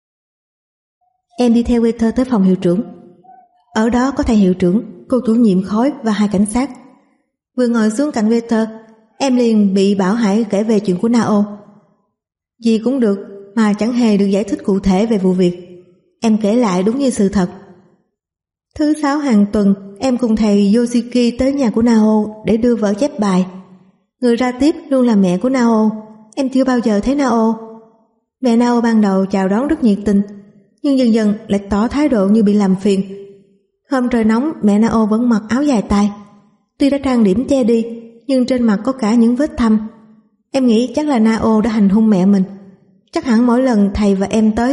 A: Em đi theo Peter tới phòng hiệu trưởng. Ở đó có thầy hiệu trưởng, cô chủ nhiệm khối và hai cảnh sát. Vừa ngồi xuống cạnh Peter, em liền bị bảo hãy kể về chuyện của Nao. Gì cũng được mà chẳng hề được giải thích cụ thể về vụ việc. Em kể lại đúng như sự thật. Thứ 6 hàng tuần, em cùng thầy Yoshiki tới nhà của Nao để đưa vở chép bài. Người ra tiếp luôn là mẹ của Nao. Em chưa bao giờ thấy Nao. Mẹ Nao ban đầu chào đón rất nhiệt tình, nhưng dần dần lại tỏ thái độ như bị làm phiền. Hôm trời nóng, mẹ Nao vẫn mặc áo dài tay. Tuy đã trang điểm che đi, nhưng trên mặt có cả những vết thâm. Em nghĩ chắc là Nao đã hành hung mẹ mình. Chắc hẳn mỗi lần thầy và em tới,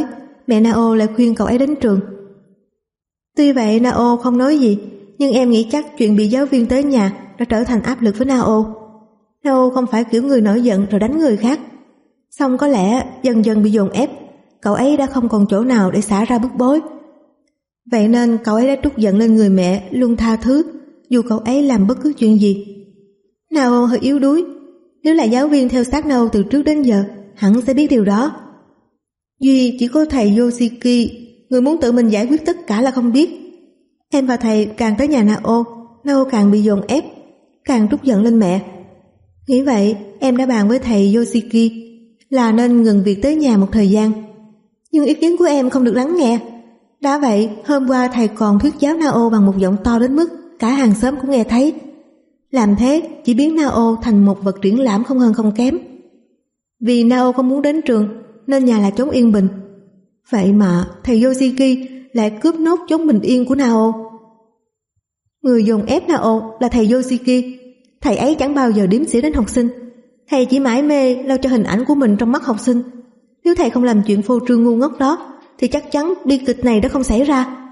A: mẹ Nao lại khuyên cậu ấy đến trường. Tuy vậy Nao không nói gì, nhưng em nghĩ chắc chuyện bị giáo viên tới nhà đã trở thành áp lực với Nao. Nao không phải kiểu người nổi giận rồi đánh người khác. Xong có lẽ dần dần bị dồn ép, cậu ấy đã không còn chỗ nào để xả ra bức bối. Vậy nên cậu ấy đã trút giận lên người mẹ luôn tha thứ, dù cậu ấy làm bất cứ chuyện gì. Nao hơi yếu đuối. Nếu là giáo viên theo sát Nao từ trước đến giờ, hẳn sẽ biết điều đó. Duy chỉ có thầy Yoshiki, người muốn tự mình giải quyết tất cả là không biết. Em và thầy càng tới nhà Nao càng bị dồn ép, càng trút giận lên mẹ. Nghĩ vậy, em đã bàn với thầy Yoshiki là nên ngừng việc tới nhà một thời gian. Nhưng ý kiến của em không được lắng nghe. Đã vậy, hôm qua thầy còn thuyết giáo Nao bằng một giọng to đến mức cả hàng xóm cũng nghe thấy. Làm thế chỉ biến Nao thành một vật triển lãm không hơn không kém. Vì Nao không muốn đến trường nên nhà là chốn yên bình. Vậy mà thầy Yoshiki lại cướp nốt chốn bình yên của Nao. Người dồn ép Nao là thầy Yoshiki. Thầy ấy chẳng bao giờ đếm xỉa đến học sinh. Thầy chỉ mải mê lau cho hình ảnh của mình trong mắt học sinh. Nếu thầy không làm chuyện phô trương ngu ngốc đó thì chắc chắn bi kịch này đã không xảy ra.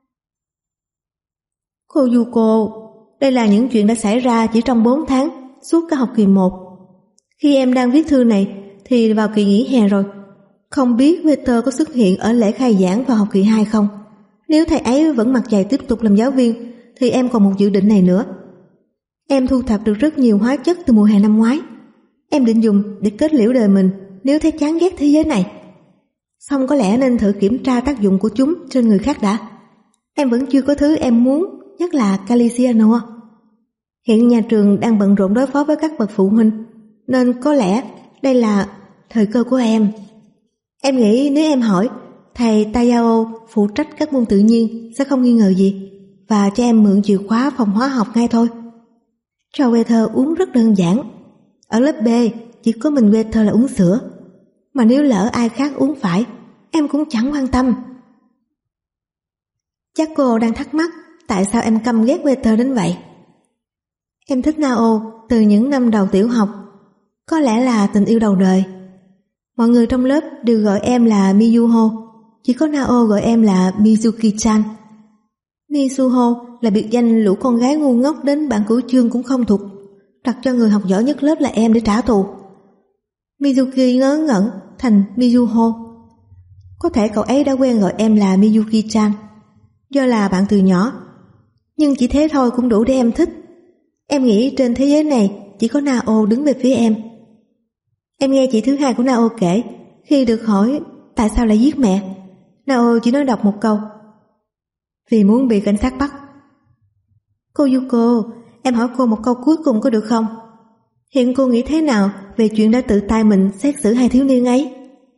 A: Cô Yuko, đây là những chuyện đã xảy ra chỉ trong 4 tháng suốt cả học kỳ 1. Khi em đang viết thư này thì vào kỳ nghỉ hè rồi. Không biết Peter có xuất hiện ở lễ khai giảng vào học kỳ 2 không? Nếu thầy ấy vẫn mặt dày tiếp tục làm giáo viên thì em còn một dự định này nữa. Em thu thập được rất nhiều hóa chất từ mùa hè năm ngoái. Em định dùng để kết liễu đời mình nếu thấy chán ghét thế giới này. Xong có lẽ nên thử kiểm tra tác dụng của chúng trên người khác đã. Em vẫn chưa có thứ em muốn, nhất là Caliciano. Hiện nhà trường đang bận rộn đối phó với các bậc phụ huynh, nên có lẽ đây là thời cơ của em. Em nghĩ nếu em hỏi, thầy Tayao phụ trách các môn tự nhiên sẽ không nghi ngờ gì và cho em mượn chìa khóa phòng hóa học ngay thôi. Cho Weather uống rất đơn giản. Ở lớp B chỉ có mình Weather là uống sữa, mà nếu lỡ ai khác uống phải, em cũng chẳng quan tâm. Chắc cô đang thắc mắc tại sao em căm ghét Weather đến vậy. Em thích Nao từ những năm đầu tiểu học, có lẽ là tình yêu đầu đời. Mọi người trong lớp đều gọi em là Miyuho, chỉ có Nao gọi em là Mizuki-chan. Mizuho là biệt danh lũ con gái ngu ngốc đến bản cửu chương cũng không thuộc, đặt cho người học giỏi nhất lớp là em để trả thù. Mizuki ngớ ngẩn thành Mizuho. Có thể cậu ấy đã quen gọi em là Miyuki-chan do là bạn từ nhỏ, nhưng chỉ thế thôi cũng đủ để em thích. Em nghĩ trên thế giới này chỉ có Nao đứng về phía em. Em nghe chị thứ hai của Nao kể, khi được hỏi tại sao lại giết mẹ, Nao chỉ nói đọc một câu: vì muốn bị cảnh sát bắt. Cô Yuko, em hỏi cô một câu cuối cùng có được không? Hiện cô nghĩ thế nào về chuyện đã tự tay mình xét xử hai thiếu niên ấy?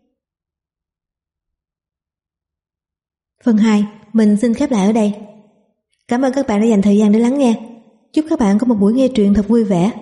A: Phần 2, mình xin khép lại ở đây. Cảm ơn các bạn đã dành thời gian để lắng nghe. Chúc các bạn có một buổi nghe truyện thật vui vẻ.